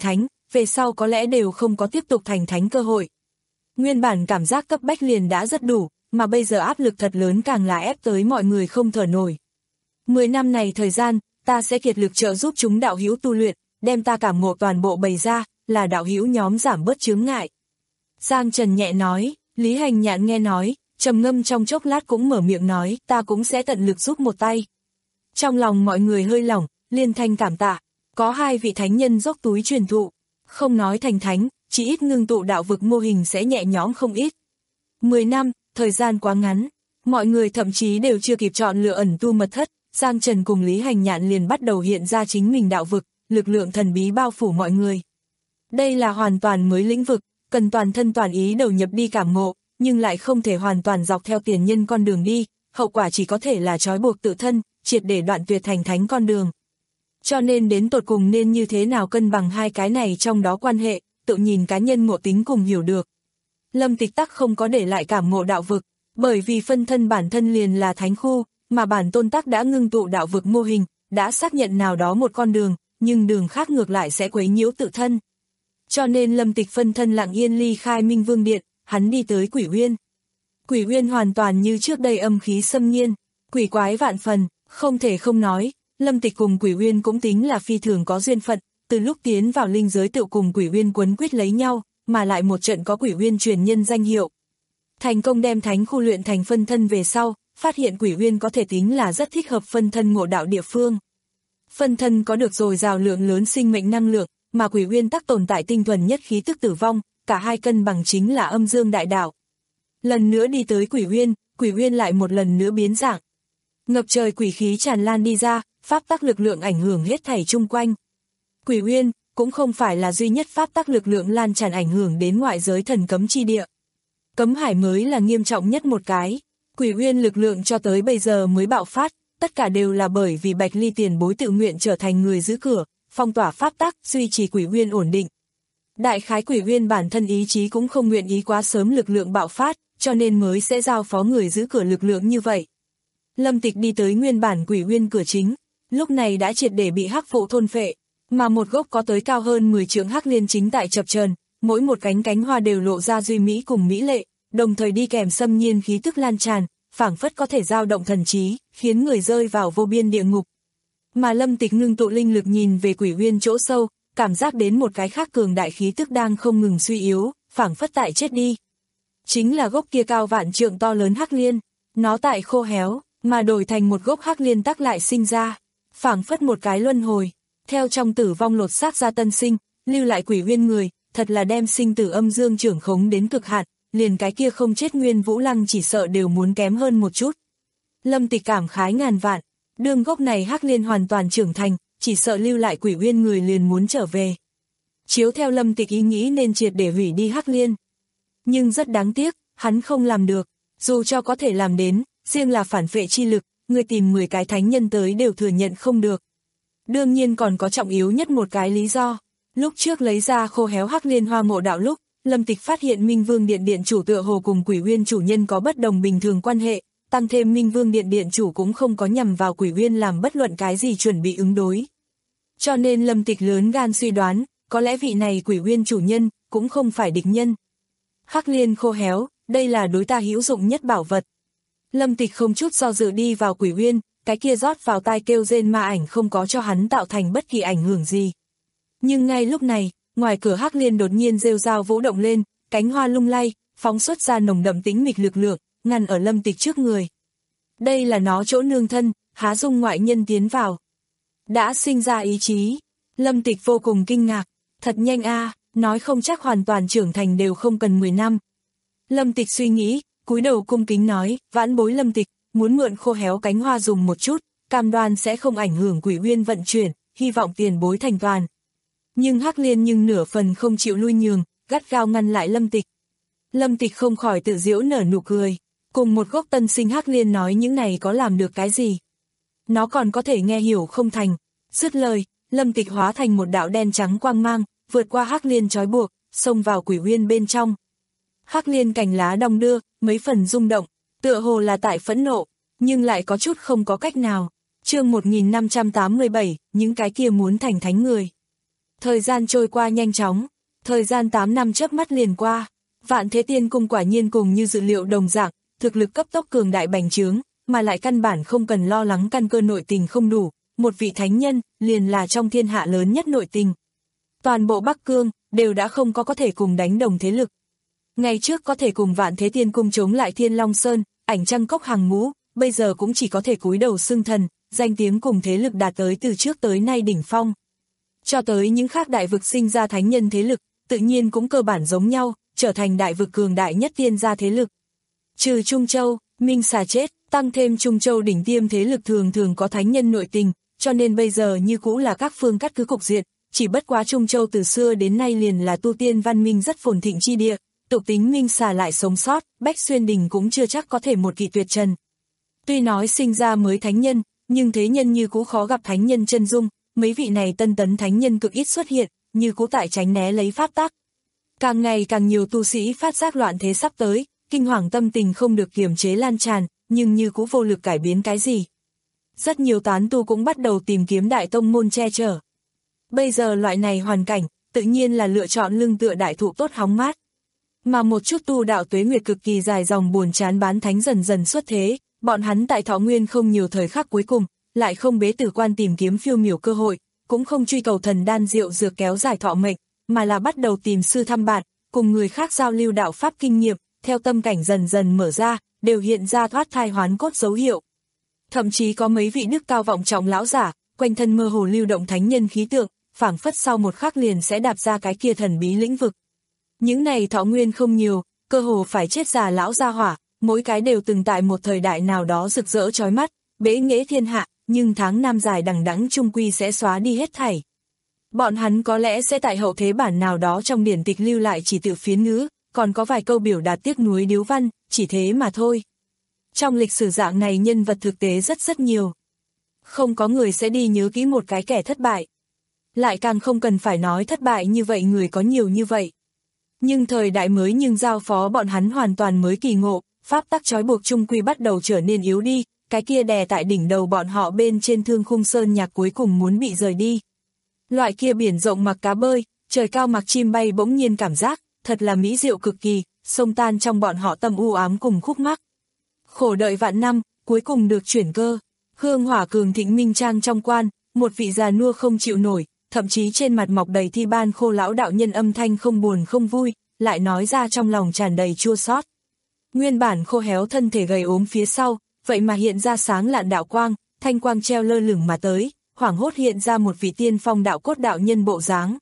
về sau có lẽ đều không có tiếp tục thành thánh cơ hội. Nguyên bản cảm giác cấp bách liền đã rất đủ, mà bây giờ áp lực thật lớn càng là ép tới mọi người không thở nổi. Mười năm này thời gian, ta sẽ kiệt lực trợ giúp chúng đạo hữu tu luyện, đem ta cảm ngộ toàn bộ bày ra, là đạo hữu nhóm giảm bớt chướng ngại. Giang Trần nhẹ nói, Lý Hành Nhạn nghe nói, trầm ngâm trong chốc lát cũng mở miệng nói, ta cũng sẽ tận lực giúp một tay. Trong lòng mọi người hơi lỏng, liên thanh cảm tạ, có hai vị thánh nhân dốc túi truyền thụ, không nói thành thánh, chỉ ít ngưng tụ đạo vực mô hình sẽ nhẹ nhõm không ít. Mười năm, thời gian quá ngắn, mọi người thậm chí đều chưa kịp chọn lựa ẩn tu mật thất, Giang Trần cùng Lý Hành Nhạn liền bắt đầu hiện ra chính mình đạo vực, lực lượng thần bí bao phủ mọi người. Đây là hoàn toàn mới lĩnh vực, cần toàn thân toàn ý đầu nhập đi cảm ngộ, nhưng lại không thể hoàn toàn dọc theo tiền nhân con đường đi, hậu quả chỉ có thể là trói buộc tự thân, triệt để đoạn tuyệt thành thánh con đường. Cho nên đến tột cùng nên như thế nào cân bằng hai cái này trong đó quan hệ, tự nhìn cá nhân ngộ tính cùng hiểu được. Lâm Tịch Tắc không có để lại cảm ngộ đạo vực, bởi vì phân thân bản thân liền là thánh khu, mà bản tôn tắc đã ngưng tụ đạo vực mô hình, đã xác nhận nào đó một con đường, nhưng đường khác ngược lại sẽ quấy nhiễu tự thân. Cho nên Lâm Tịch phân thân lặng yên ly khai Minh Vương Điện, hắn đi tới Quỷ Uyên. Quỷ Uyên hoàn toàn như trước đây âm khí xâm nhiên, quỷ quái vạn phần, không thể không nói, Lâm Tịch cùng Quỷ Uyên cũng tính là phi thường có duyên phận, từ lúc tiến vào linh giới tự cùng Quỷ Uyên quấn quýt lấy nhau, mà lại một trận có Quỷ Uyên truyền nhân danh hiệu. Thành công đem thánh khu luyện thành phân thân về sau, phát hiện Quỷ Uyên có thể tính là rất thích hợp phân thân ngộ đạo địa phương. Phân thân có được dồi dào lượng lớn sinh mệnh năng lượng, mà Quỷ Uyên tắc tồn tại tinh thuần nhất khí tức tử vong, cả hai cân bằng chính là âm dương đại đạo. Lần nữa đi tới Quỷ Uyên, Quỷ Uyên lại một lần nữa biến dạng. Ngập trời quỷ khí tràn lan đi ra, pháp tắc lực lượng ảnh hưởng hết thảy chung quanh. Quỷ Uyên cũng không phải là duy nhất pháp tắc lực lượng lan tràn ảnh hưởng đến ngoại giới thần cấm chi địa. Cấm hải mới là nghiêm trọng nhất một cái. Quỷ Uyên lực lượng cho tới bây giờ mới bạo phát, tất cả đều là bởi vì Bạch Ly tiền bối tự nguyện trở thành người giữ cửa, phong tỏa pháp tắc, duy trì Quỷ Uyên ổn định. Đại khái Quỷ Uyên bản thân ý chí cũng không nguyện ý quá sớm lực lượng bạo phát, cho nên mới sẽ giao phó người giữ cửa lực lượng như vậy. Lâm Tịch đi tới nguyên bản Quỷ Uyên cửa chính, lúc này đã triệt để bị hắc phụ thôn phệ, mà một gốc có tới cao hơn mười trượng hắc liên chính tại chập chờn, mỗi một cánh cánh hoa đều lộ ra duy mỹ cùng mỹ lệ, đồng thời đi kèm xâm nhiên khí tức lan tràn, phảng phất có thể dao động thần trí, khiến người rơi vào vô biên địa ngục. Mà Lâm Tịch ngưng tụ linh lực nhìn về Quỷ Uyên chỗ sâu, cảm giác đến một cái khác cường đại khí tức đang không ngừng suy yếu, phảng phất tại chết đi. Chính là gốc kia cao vạn trượng to lớn hắc liên, nó tại khô héo, mà đổi thành một gốc hắc liên tắc lại sinh ra, phảng phất một cái luân hồi, theo trong tử vong lột xác ra tân sinh, lưu lại Quỷ Uyên người, thật là đem sinh tử âm dương trưởng khống đến cực hạn, liền cái kia không chết Nguyên Vũ Lăng chỉ sợ đều muốn kém hơn một chút. Lâm Tịch cảm khái ngàn vạn, đương gốc này hắc liên hoàn toàn trưởng thành, chỉ sợ lưu lại Quỷ Uyên người liền muốn trở về. Chiếu theo Lâm Tịch ý nghĩ nên triệt để hủy đi hắc liên. Nhưng rất đáng tiếc, hắn không làm được, dù cho có thể làm đến, riêng là phản phệ chi lực, người tìm mười cái thánh nhân tới đều thừa nhận không được. Đương nhiên còn có trọng yếu nhất một cái lý do, lúc trước lấy ra khô héo hắc liên hoa ngộ đạo lúc, Lâm Tịch phát hiện Minh Vương Điện Điện chủ tựa hồ cùng Quỷ Uyên chủ nhân có bất đồng bình thường quan hệ, tăng thêm Minh Vương Điện Điện chủ cũng không có nhằm vào Quỷ Uyên làm bất luận cái gì chuẩn bị ứng đối. Cho nên Lâm Tịch lớn gan suy đoán, có lẽ vị này Quỷ Uyên chủ nhân cũng không phải địch nhân. Hắc liên khô héo, đây là đối ta hữu dụng nhất bảo vật. Lâm Tịch không chút do dự đi vào Quỷ Uyên, cái kia rót vào tai kêu rên ma ảnh không có cho hắn tạo thành bất kỳ ảnh hưởng gì. Nhưng ngay lúc này, ngoài cửa hắc liên đột nhiên rêu rao vũ động lên, cánh hoa lung lay, phóng xuất ra nồng đậm tĩnh mịch lực lượng, ngăn ở Lâm Tịch trước người. Đây là nó chỗ nương thân, há dung ngoại nhân tiến vào. Đã sinh ra ý chí, Lâm Tịch vô cùng kinh ngạc, thật nhanh a, nói không chắc hoàn toàn trưởng thành đều không cần mười năm. Lâm Tịch suy nghĩ, cúi đầu cung kính nói, vãn bối Lâm Tịch, muốn mượn khô héo cánh hoa dùng một chút, cam đoan sẽ không ảnh hưởng Quỷ Uyên vận chuyển, hy vọng tiền bối thành toàn. Nhưng hắc liên nhưng nửa phần không chịu lui nhường, gắt gao ngăn lại Lâm Tịch. Lâm Tịch không khỏi tự giễu nở nụ cười, cùng một gốc tân sinh hắc liên nói những này có làm được cái gì. Nó còn có thể nghe hiểu không thành. Dứt lời, Lâm Tịch hóa thành một đạo đen trắng quang mang, vượt qua hắc liên trói buộc, xông vào Quỷ Uyên bên trong. Hắc liên cành lá đong đưa, mấy phần rung động, tựa hồ là tại phẫn nộ, nhưng lại có chút không có cách nào. Chương một nghìn năm trăm tám mươi bảy, những cái kia muốn thành thánh người. Thời gian trôi qua nhanh chóng, thời gian tám năm chớp mắt liền qua, Vạn Thế Tiên Cung quả nhiên cùng như dự liệu đồng dạng, thực lực cấp tốc cường đại bành trướng, mà lại căn bản không cần lo lắng căn cơ nội tình không đủ, một vị thánh nhân, liền là trong thiên hạ lớn nhất nội tình. Toàn bộ Bắc Cương, đều đã không có có thể cùng đánh đồng thế lực. Ngày trước có thể cùng Vạn Thế Tiên Cung chống lại Thiên Long Sơn, Ảnh Trăng Cốc hàng ngũ, bây giờ cũng chỉ có thể cúi đầu xưng thần, danh tiếng cùng thế lực đạt tới từ trước tới nay đỉnh phong. Cho tới những khác đại vực sinh ra thánh nhân thế lực, tự nhiên cũng cơ bản giống nhau, trở thành đại vực cường đại nhất tiên gia thế lực. Trừ Trung Châu, Minh Xà chết, tăng thêm Trung Châu đỉnh tiêm thế lực thường thường có thánh nhân nội tình, cho nên bây giờ như cũ là các phương cắt cứ cục diện, chỉ bất quá Trung Châu từ xưa đến nay liền là tu tiên văn minh rất phồn thịnh chi địa, tục tính Minh Xà lại sống sót, Bách Xuyên Đình cũng chưa chắc có thể một kỳ tuyệt trần. Tuy nói sinh ra mới thánh nhân, nhưng thế nhân như cũ khó gặp thánh nhân chân dung, mấy vị này tân tấn thánh nhân cực ít xuất hiện, như cũ tại tránh né lấy pháp tắc. Càng ngày càng nhiều tu sĩ phát giác loạn thế sắp tới, kinh hoàng tâm tình không được kiềm chế lan tràn, nhưng như cũ vô lực cải biến cái gì. Rất nhiều tán tu cũng bắt đầu tìm kiếm đại tông môn che chở. Bây giờ loại này hoàn cảnh, tự nhiên là lựa chọn lưng tựa đại thụ tốt hóng mát. Mà một chút tu đạo tuế nguyệt cực kỳ dài dòng buồn chán bán thánh dần dần xuất thế, bọn hắn tại thọ nguyên không nhiều thời khắc cuối cùng, lại không bế tử quan tìm kiếm phiêu miểu cơ hội, cũng không truy cầu thần đan diệu dược kéo dài thọ mệnh, mà là bắt đầu tìm sư thăm bạn, cùng người khác giao lưu đạo pháp kinh nghiệm, theo tâm cảnh dần dần mở ra, đều hiện ra thoát thai hoán cốt dấu hiệu. Thậm chí có mấy vị đức cao vọng trọng lão giả, quanh thân mơ hồ lưu động thánh nhân khí tượng, phảng phất sau một khắc liền sẽ đạp ra cái kia thần bí lĩnh vực. Những này thọ nguyên không nhiều, cơ hồ phải chết già lão gia hỏa, mỗi cái đều từng tại một thời đại nào đó rực rỡ chói mắt, bế nghệ thiên hạ, nhưng tháng năm dài đằng đẵng chung quy sẽ xóa đi hết thảy. Bọn hắn có lẽ sẽ tại hậu thế bản nào đó trong điển tịch lưu lại chỉ tự phiến ngữ, còn có vài câu biểu đạt tiếc nuối điếu văn, chỉ thế mà thôi. Trong lịch sử dạng này nhân vật thực tế rất rất nhiều. Không có người sẽ đi nhớ kỹ một cái kẻ thất bại. Lại càng không cần phải nói thất bại như vậy người có nhiều như vậy. Nhưng thời đại mới nhưng giao phó bọn hắn hoàn toàn mới kỳ ngộ, pháp tắc trói buộc chung quy bắt đầu trở nên yếu đi, cái kia đè tại đỉnh đầu bọn họ bên trên Thương Khung Sơn nhạc cuối cùng muốn bị rời đi. Loại kia biển rộng mặc cá bơi, trời cao mặc chim bay bỗng nhiên cảm giác, thật là mỹ diệu cực kỳ, xông tan trong bọn họ tâm u ám cùng khúc mắc. Khổ đợi vạn năm, cuối cùng được chuyển cơ, hương hỏa cường thịnh minh trang trong quan, một vị già nua không chịu nổi, thậm chí trên mặt mọc đầy thi ban khô lão đạo nhân âm thanh không buồn không vui, lại nói ra trong lòng tràn đầy chua xót. Nguyên bản khô héo thân thể gầy ốm phía sau, vậy mà hiện ra sáng lạn đạo quang, thanh quang treo lơ lửng mà tới, hoảng hốt hiện ra một vị tiên phong đạo cốt đạo nhân bộ dáng.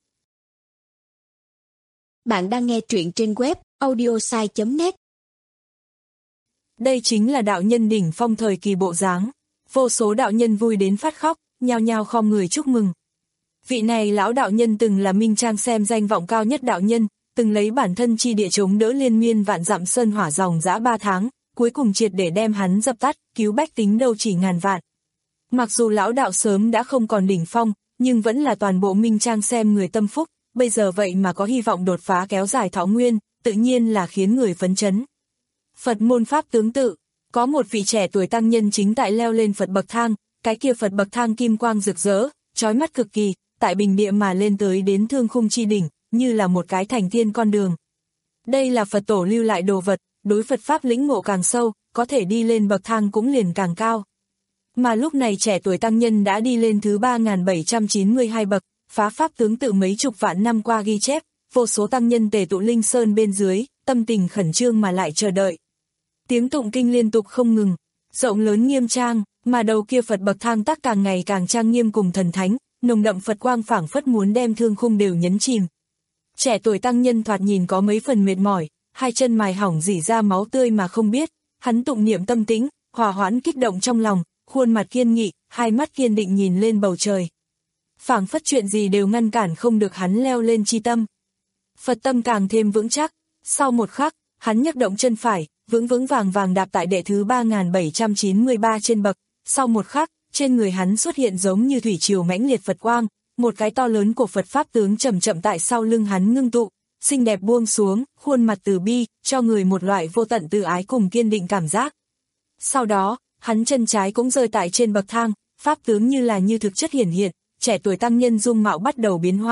Bạn đang nghe truyện trên web audiosai chấm net. Đây chính là đạo nhân đỉnh phong thời kỳ bộ dáng, vô số đạo nhân vui đến phát khóc, nhao nhao khom người chúc mừng. Vị này lão đạo nhân từng là minh trang xem danh vọng cao nhất đạo nhân, từng lấy bản thân chi địa chống đỡ liên miên vạn dặm sơn hỏa dòng dã ba tháng, cuối cùng triệt để đem hắn dập tắt, cứu bách tính đâu chỉ ngàn vạn. Mặc dù lão đạo sớm đã không còn đỉnh phong, nhưng vẫn là toàn bộ minh trang xem người tâm phúc, bây giờ vậy mà có hy vọng đột phá kéo dài thọ nguyên, tự nhiên là khiến người phấn chấn. Phật môn pháp tướng tự, có một vị trẻ tuổi tăng nhân chính tại leo lên Phật bậc thang, cái kia Phật bậc thang kim quang rực rỡ, chói mắt cực kỳ, tại bình địa mà lên tới đến Thương Khung chi đỉnh, như là một cái thành tiên con đường. Đây là Phật tổ lưu lại đồ vật, đối Phật pháp lĩnh ngộ càng sâu, có thể đi lên bậc thang cũng liền càng cao. Mà lúc này trẻ tuổi tăng nhân đã đi lên thứ ba nghìn bảy trăm chín mươi hai bậc, phá pháp tướng tự mấy chục vạn năm qua ghi chép, vô số tăng nhân tề tụ linh sơn bên dưới, tâm tình khẩn trương mà lại chờ đợi. Tiếng tụng kinh liên tục không ngừng, rộng lớn nghiêm trang, mà đầu kia Phật bậc thang tắc càng ngày càng trang nghiêm cùng thần thánh, nồng đậm Phật quang phảng phất muốn đem thương khung đều nhấn chìm. Trẻ tuổi tăng nhân thoạt nhìn có mấy phần mệt mỏi, hai chân mài hỏng rỉ ra máu tươi mà không biết, hắn tụng niệm tâm tĩnh, hòa hoãn kích động trong lòng, khuôn mặt kiên nghị, hai mắt kiên định nhìn lên bầu trời. Phảng phất chuyện gì đều ngăn cản không được hắn leo lên chi tâm. Phật tâm càng thêm vững chắc, sau một khắc, hắn nhấc động chân phải, vững vững vàng vàng đạp tại đệ thứ ba nghìn bảy trăm chín mươi ba trên bậc, sau một khắc, trên người hắn xuất hiện giống như thủy triều mãnh liệt Phật quang, một cái to lớn của Phật pháp tướng chậm chậm tại sau lưng hắn ngưng tụ, xinh đẹp buông xuống, khuôn mặt từ bi, cho người một loại vô tận từ ái cùng kiên định cảm giác. Sau đó, hắn chân trái cũng rơi tại trên bậc thang, pháp tướng như là như thực chất hiển hiện, trẻ tuổi tăng nhân dung mạo bắt đầu biến hóa,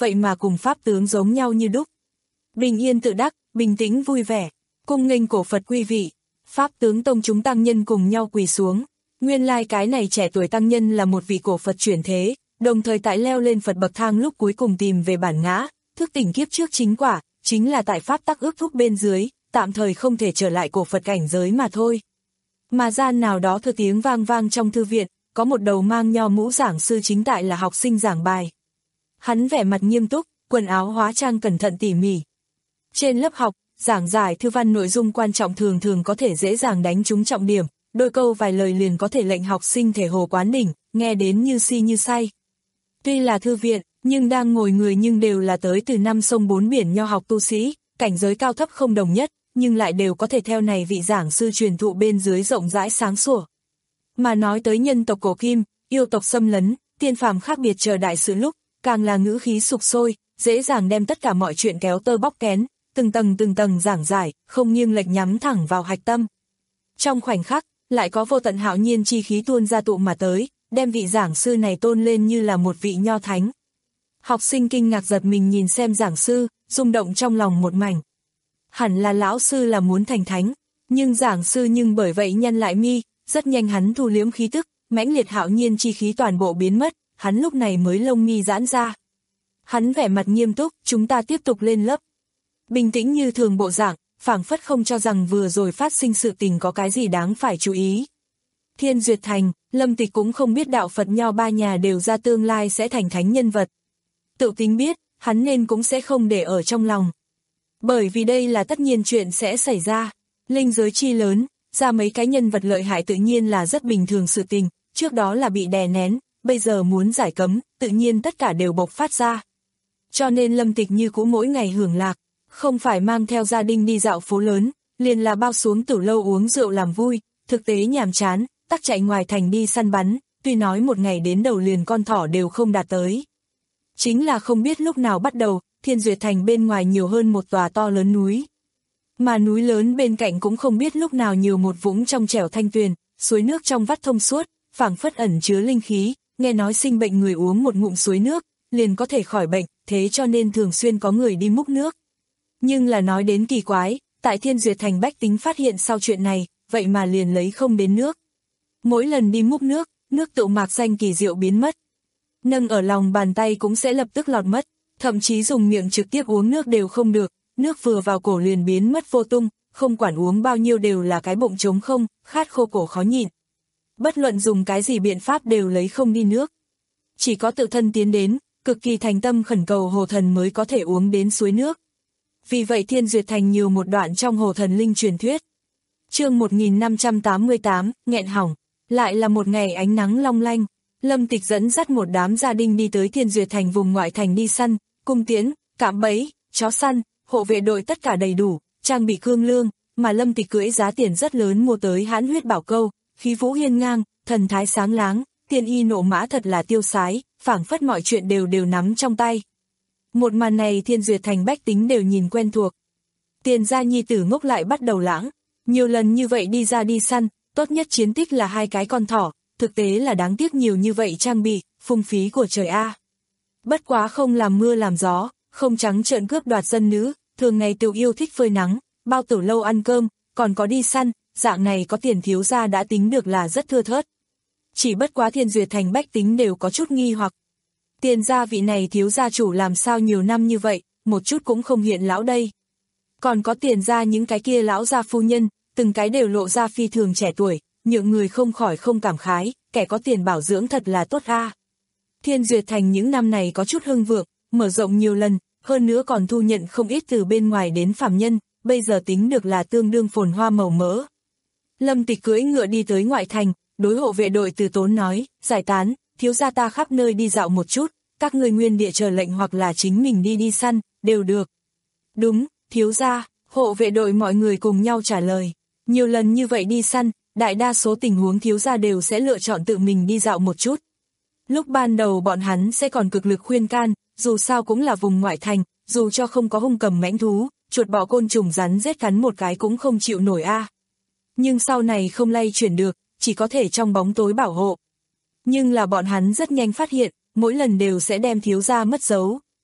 vậy mà cùng pháp tướng giống nhau như đúc. Bình yên tự đắc, bình tĩnh vui vẻ, cung nghênh cổ Phật quý vị. Pháp tướng tông chúng tăng nhân cùng nhau quỳ xuống. Nguyên lai cái này trẻ tuổi tăng nhân là một vị cổ Phật chuyển thế, đồng thời tại leo lên Phật bậc thang lúc cuối cùng tìm về bản ngã, thức tỉnh kiếp trước chính quả, chính là tại pháp tắc ước thúc bên dưới, tạm thời không thể trở lại cổ Phật cảnh giới mà thôi. Mà gian nào đó thư tiếng vang vang trong thư viện, có một đầu mang nho mũ giảng sư chính tại là học sinh giảng bài. Hắn vẻ mặt nghiêm túc, quần áo hóa trang cẩn thận tỉ mỉ. Trên lớp học, giảng giải thư văn nội dung quan trọng thường thường có thể dễ dàng đánh trúng trọng điểm, đôi câu vài lời liền có thể lệnh học sinh thể hồ quán đỉnh, nghe đến như si như say. Tuy là thư viện, nhưng đang ngồi người nhưng đều là tới từ năm sông bốn biển nho học tu sĩ, cảnh giới cao thấp không đồng nhất, nhưng lại đều có thể theo này vị giảng sư truyền thụ bên dưới rộng rãi sáng sủa. Mà nói tới nhân tộc cổ kim, yêu tộc xâm lấn, tiên phàm khác biệt chờ đại sự lúc, càng là ngữ khí sục sôi, dễ dàng đem tất cả mọi chuyện kéo tơ bóc kén, từng tầng từng tầng giảng giải, không nghiêng lệch nhắm thẳng vào hạch tâm. Trong khoảnh khắc, lại có vô tận hạo nhiên chi khí tuôn ra tụ mà tới, đem vị giảng sư này tôn lên như là một vị nho thánh. Học sinh kinh ngạc giật mình nhìn xem giảng sư, rung động trong lòng một mảnh. Hẳn là lão sư là muốn thành thánh, nhưng giảng sư nhưng bởi vậy nhăn lại mi, rất nhanh hắn thu liễm khí tức, mãnh liệt hạo nhiên chi khí toàn bộ biến mất, hắn lúc này mới lông mi giãn ra. Hắn vẻ mặt nghiêm túc, chúng ta tiếp tục lên lớp. Bình tĩnh như thường bộ dạng, phảng phất không cho rằng vừa rồi phát sinh sự tình có cái gì đáng phải chú ý. Thiên Duyệt Thành, Lâm Tịch cũng không biết đạo Phật nho ba nhà đều ra tương lai sẽ thành thánh nhân vật. Tự tính biết, hắn nên cũng sẽ không để ở trong lòng. Bởi vì đây là tất nhiên chuyện sẽ xảy ra. Linh giới chi lớn, ra mấy cái nhân vật lợi hại tự nhiên là rất bình thường sự tình, trước đó là bị đè nén, bây giờ muốn giải cấm, tự nhiên tất cả đều bộc phát ra. Cho nên Lâm Tịch như cũ mỗi ngày hưởng lạc, không phải mang theo gia đình đi dạo phố lớn, liền là bao xuống tửu lâu uống rượu làm vui, thực tế nhàm chán, tắc chạy ngoài thành đi săn bắn, tuy nói một ngày đến đầu liền con thỏ đều không đạt tới. Chính là không biết lúc nào bắt đầu, Thiên Duyệt Thành bên ngoài nhiều hơn một tòa to lớn núi. Mà núi lớn bên cạnh cũng không biết lúc nào nhiều một vũng trong trẻo thanh tuyền, suối nước trong vắt thông suốt, phảng phất ẩn chứa linh khí, nghe nói sinh bệnh người uống một ngụm suối nước, liền có thể khỏi bệnh, thế cho nên thường xuyên có người đi múc nước. Nhưng là nói đến kỳ quái, tại Thiên Duyệt Thành bách tính phát hiện sau chuyện này, vậy mà liền lấy không đến nước. Mỗi lần đi múc nước, nước tụ mạc xanh kỳ diệu biến mất. Nâng ở lòng bàn tay cũng sẽ lập tức lọt mất, thậm chí dùng miệng trực tiếp uống nước đều không được, nước vừa vào cổ liền biến mất vô tung, không quản uống bao nhiêu đều là cái bụng trống không, khát khô cổ khó nhịn. Bất luận dùng cái gì biện pháp đều lấy không đi nước. Chỉ có tự thân tiến đến, cực kỳ thành tâm khẩn cầu hồ thần mới có thể uống đến suối nước. Vì vậy Thiên Duyệt Thành nhiều một đoạn trong hồ thần linh truyền thuyết. Chương một nghìn năm trăm tám mươi tám, nghẹn hỏng, lại là một ngày ánh nắng long lanh. Lâm Tịch dẫn dắt một đám gia đình đi tới Thiên Duyệt Thành vùng ngoại thành đi săn, cung tiễn, cạm bẫy, chó săn, hộ vệ đội tất cả đầy đủ, trang bị cương lương, mà Lâm Tịch cưỡi giá tiền rất lớn mua tới hãn huyết bảo câu, khí vũ hiên ngang, thần thái sáng láng, tiên y nộ mã thật là tiêu sái, phảng phất mọi chuyện đều đều nắm trong tay. Một màn này Thiên Duyệt Thành bách tính đều nhìn quen thuộc. Tiền gia nhi tử ngốc lại bắt đầu lãng, nhiều lần như vậy đi ra đi săn, tốt nhất chiến tích là hai cái con thỏ, thực tế là đáng tiếc nhiều như vậy trang bị, phung phí của trời a. Bất quá không làm mưa làm gió, không trắng trợn cướp đoạt dân nữ, thường ngày tiểu yêu thích phơi nắng, bao tử lâu ăn cơm, còn có đi săn, dạng này có tiền thiếu gia đã tính được là rất thưa thớt. Chỉ bất quá Thiên Duyệt Thành bách tính đều có chút nghi hoặc. Tiền gia vị này thiếu gia chủ làm sao nhiều năm như vậy, một chút cũng không hiện lão đây. Còn có tiền gia những cái kia lão gia phu nhân, từng cái đều lộ ra phi thường trẻ tuổi, nhượng người không khỏi không cảm khái, kẻ có tiền bảo dưỡng thật là tốt a. Thiên Duyệt Thành những năm này có chút hưng vượng, mở rộng nhiều lần, hơn nữa còn thu nhận không ít từ bên ngoài đến phàm nhân, bây giờ tính được là tương đương phồn hoa màu mỡ. Lâm Tịch cưỡi ngựa đi tới ngoại thành, đối hộ vệ đội từ tốn nói, giải tán, thiếu gia ta khắp nơi đi dạo một chút, các người nguyên địa chờ lệnh hoặc là chính mình đi đi săn, đều được. Đúng, thiếu gia, hộ vệ đội mọi người cùng nhau trả lời. Nhiều lần như vậy đi săn, đại đa số tình huống thiếu gia đều sẽ lựa chọn tự mình đi dạo một chút. Lúc ban đầu bọn hắn sẽ còn cực lực khuyên can, dù sao cũng là vùng ngoại thành, dù cho không có hung cầm mãnh thú, chuột bọ côn trùng rắn rết cắn một cái cũng không chịu nổi a. Nhưng sau này không lay chuyển được, chỉ có thể trong bóng tối bảo hộ. Nhưng là bọn hắn rất nhanh phát hiện, mỗi lần đều sẽ đem thiếu gia mất dấu.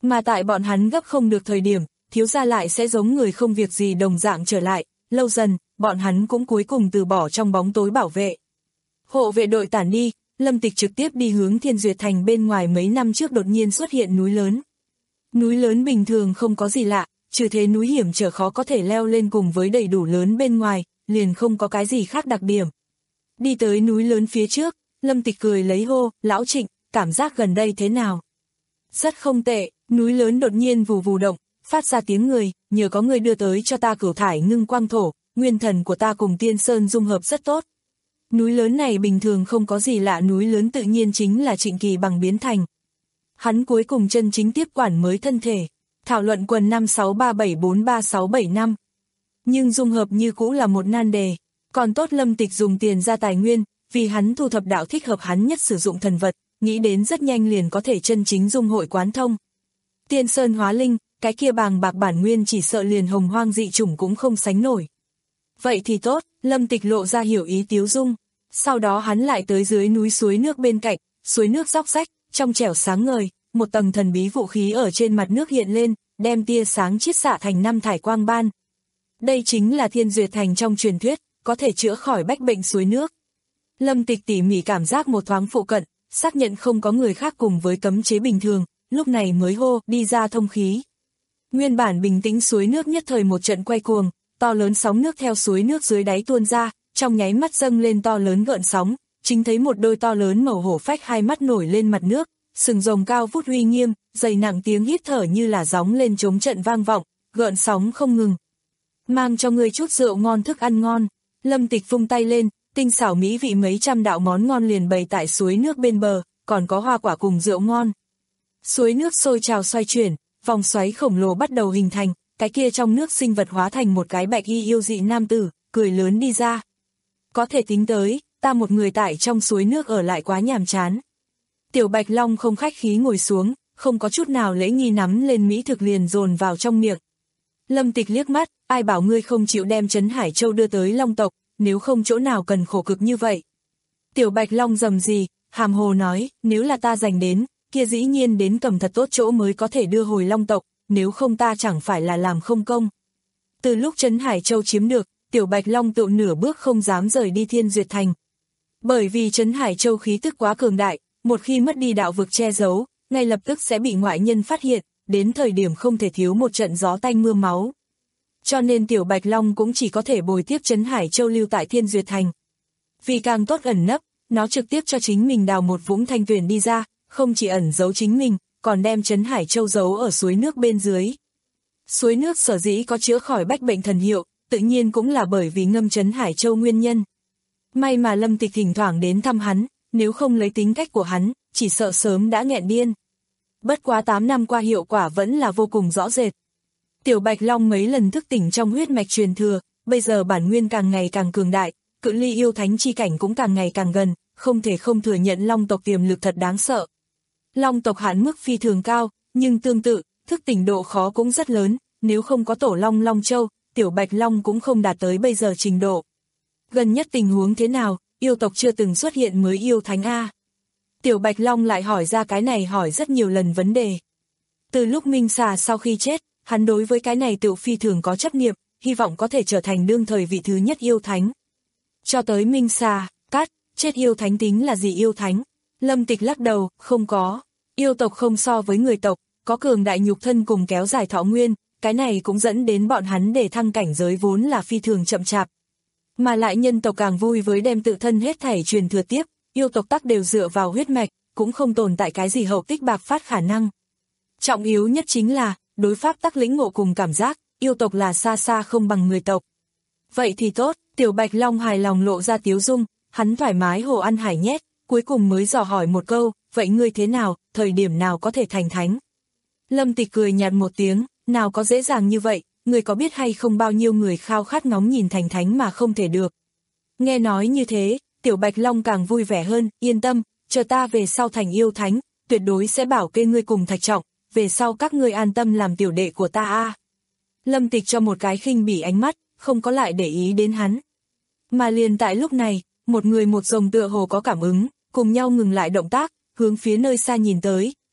Mà tại bọn hắn gấp không được thời điểm, thiếu gia lại sẽ giống người không việc gì đồng dạng trở lại, lâu dần, bọn hắn cũng cuối cùng từ bỏ trong bóng tối bảo vệ. Hộ vệ đội tản đi, Lâm Tịch trực tiếp đi hướng Thiên Duyệt Thành bên ngoài mấy năm trước đột nhiên xuất hiện núi lớn. Núi lớn bình thường không có gì lạ, trừ thế núi hiểm trở khó có thể leo lên cùng với đầy đủ lớn bên ngoài, liền không có cái gì khác đặc điểm. Đi tới núi lớn phía trước, Lâm Tịch cười lấy hô, lão Trịnh, cảm giác gần đây thế nào? Rất không tệ, núi lớn đột nhiên vù vù động, phát ra tiếng người, nhờ có người đưa tới cho ta cửu thải ngưng quang thổ, nguyên thần của ta cùng tiên sơn dung hợp rất tốt. Núi lớn này bình thường không có gì lạ, núi lớn tự nhiên chính là Trịnh Kỳ bằng biến thành. Hắn cuối cùng chân chính tiếp quản mới thân thể. Thảo luận quần năm sáu ba bảy bốn ba sáu bảy năm. Nhưng dung hợp như cũ là một nan đề. Còn tốt Lâm Tịch dùng tiền ra tài nguyên, vì hắn thu thập đạo thích hợp hắn nhất sử dụng thần vật, nghĩ đến rất nhanh liền có thể chân chính dung hội quán thông. Tiên sơn hóa linh, cái kia bàng bạc bản nguyên chỉ sợ liền hồng hoang dị chủng cũng không sánh nổi. Vậy thì tốt, Lâm Tịch lộ ra hiểu ý tiếu dung. Sau đó hắn lại tới dưới núi suối nước bên cạnh, suối nước róc rách, trong trẻo sáng ngời, một tầng thần bí vũ khí ở trên mặt nước hiện lên, đem tia sáng chiết xạ thành năm thải quang ban. Đây chính là Thiên Duyệt Thành trong truyền thuyết, có thể chữa khỏi bách bệnh suối nước. Lâm Tịch tỉ mỉ cảm giác một thoáng phụ cận, xác nhận không có người khác cùng với cấm chế bình thường, lúc này mới hô, đi ra thông khí. Nguyên bản bình tĩnh suối nước nhất thời một trận quay cuồng, to lớn sóng nước theo suối nước dưới đáy tuôn ra, trong nháy mắt dâng lên to lớn gợn sóng, chính thấy một đôi to lớn màu hổ phách hai mắt nổi lên mặt nước, sừng rồng cao vút uy nghiêm, dày nặng tiếng hít thở như là gióng lên chống trận vang vọng, gợn sóng không ngừng. Mang cho ngươi chút rượu ngon thức ăn ngon, Lâm Tịch vung tay lên, tinh xảo mỹ vị mấy trăm đạo món ngon liền bày tại suối nước bên bờ, còn có hoa quả cùng rượu ngon. Suối nước sôi trào xoay chuyển, vòng xoáy khổng lồ bắt đầu hình thành, cái kia trong nước sinh vật hóa thành một cái bạch y yêu dị nam tử, cười lớn đi ra. Có thể tính tới, ta một người tại trong suối nước ở lại quá nhàm chán. Tiểu Bạch Long không khách khí ngồi xuống, không có chút nào lễ nghi nắm lên mỹ thực liền dồn vào trong miệng. Lâm Tịch liếc mắt, ai bảo ngươi không chịu đem Trấn Hải Châu đưa tới Long tộc, nếu không chỗ nào cần khổ cực như vậy. Tiểu Bạch Long rầm gì, hàm hồ nói, nếu là ta giành đến, kia dĩ nhiên đến cầm thật tốt chỗ mới có thể đưa hồi Long tộc, nếu không ta chẳng phải là làm không công. Từ lúc Trấn Hải Châu chiếm được, Tiểu Bạch Long tự nửa bước không dám rời đi Thiên Duyệt Thành. Bởi vì Trấn Hải Châu khí tức quá cường đại, một khi mất đi đạo vực che giấu, ngay lập tức sẽ bị ngoại nhân phát hiện, đến thời điểm không thể thiếu một trận gió tanh mưa máu. Cho nên Tiểu Bạch Long cũng chỉ có thể bồi tiếp Trấn Hải Châu lưu tại Thiên Duyệt Thành. Vì càng tốt ẩn nấp, nó trực tiếp cho chính mình đào một vũng thanh tuyền đi ra, không chỉ ẩn giấu chính mình, còn đem Trấn Hải Châu giấu ở suối nước bên dưới. Suối nước sở dĩ có chữa khỏi bách bệnh thần hiệu, tự nhiên cũng là bởi vì ngâm Trấn Hải Châu nguyên nhân. May mà Lâm Tịch thỉnh thoảng đến thăm hắn, nếu không lấy tính cách của hắn, chỉ sợ sớm đã nghẹn điên. Bất quá tám năm qua hiệu quả vẫn là vô cùng rõ rệt. Tiểu Bạch Long mấy lần thức tỉnh trong huyết mạch truyền thừa, bây giờ bản nguyên càng ngày càng cường đại, cự ly yêu thánh chi cảnh cũng càng ngày càng gần, không thể không thừa nhận Long tộc tiềm lực thật đáng sợ. Long tộc hạn mức phi thường cao, nhưng tương tự, thức tỉnh độ khó cũng rất lớn, nếu không có tổ Long Long Châu, Tiểu Bạch Long cũng không đạt tới bây giờ trình độ. Gần nhất tình huống thế nào, yêu tộc chưa từng xuất hiện mới yêu thánh A. Tiểu Bạch Long lại hỏi ra cái này hỏi rất nhiều lần vấn đề. Từ lúc Minh Xà sau khi chết, hắn đối với cái này tự phi thường có chấp niệm, hy vọng có thể trở thành đương thời vị thứ nhất yêu thánh. Cho tới Minh Xà, cắt, chết yêu thánh tính là gì yêu thánh? Lâm Tịch lắc đầu, không có. Yêu tộc không so với người tộc, có cường đại nhục thân cùng kéo dài thọ nguyên, cái này cũng dẫn đến bọn hắn để thăng cảnh giới vốn là phi thường chậm chạp. Mà lại nhân tộc càng vui với đem tự thân hết thảy truyền thừa tiếp, yêu tộc tắc đều dựa vào huyết mạch, cũng không tồn tại cái gì hậu tích bạc phát khả năng. Trọng yếu nhất chính là, đối pháp tắc lĩnh ngộ cùng cảm giác, yêu tộc là xa xa không bằng người tộc. Vậy thì tốt, Tiểu Bạch Long hài lòng lộ ra tiếu dung, hắn thoải mái hồ ăn hải nhét, cuối cùng mới dò hỏi một câu, vậy ngươi thế nào, thời điểm nào có thể thành thánh? Lâm Tịch cười nhạt một tiếng, nào có dễ dàng như vậy, người có biết hay không bao nhiêu người khao khát ngóng nhìn thành thánh mà không thể được. Nghe nói như thế, Tiểu Bạch Long càng vui vẻ hơn, yên tâm, chờ ta về sau thành yêu thánh, tuyệt đối sẽ bảo kê ngươi cùng Thạch Trọng, về sau các ngươi an tâm làm tiểu đệ của ta a. Lâm Tịch cho một cái khinh bỉ ánh mắt, không có lại để ý đến hắn. Mà liền tại lúc này, một người một rồng tựa hồ có cảm ứng, cùng nhau ngừng lại động tác, hướng phía nơi xa nhìn tới,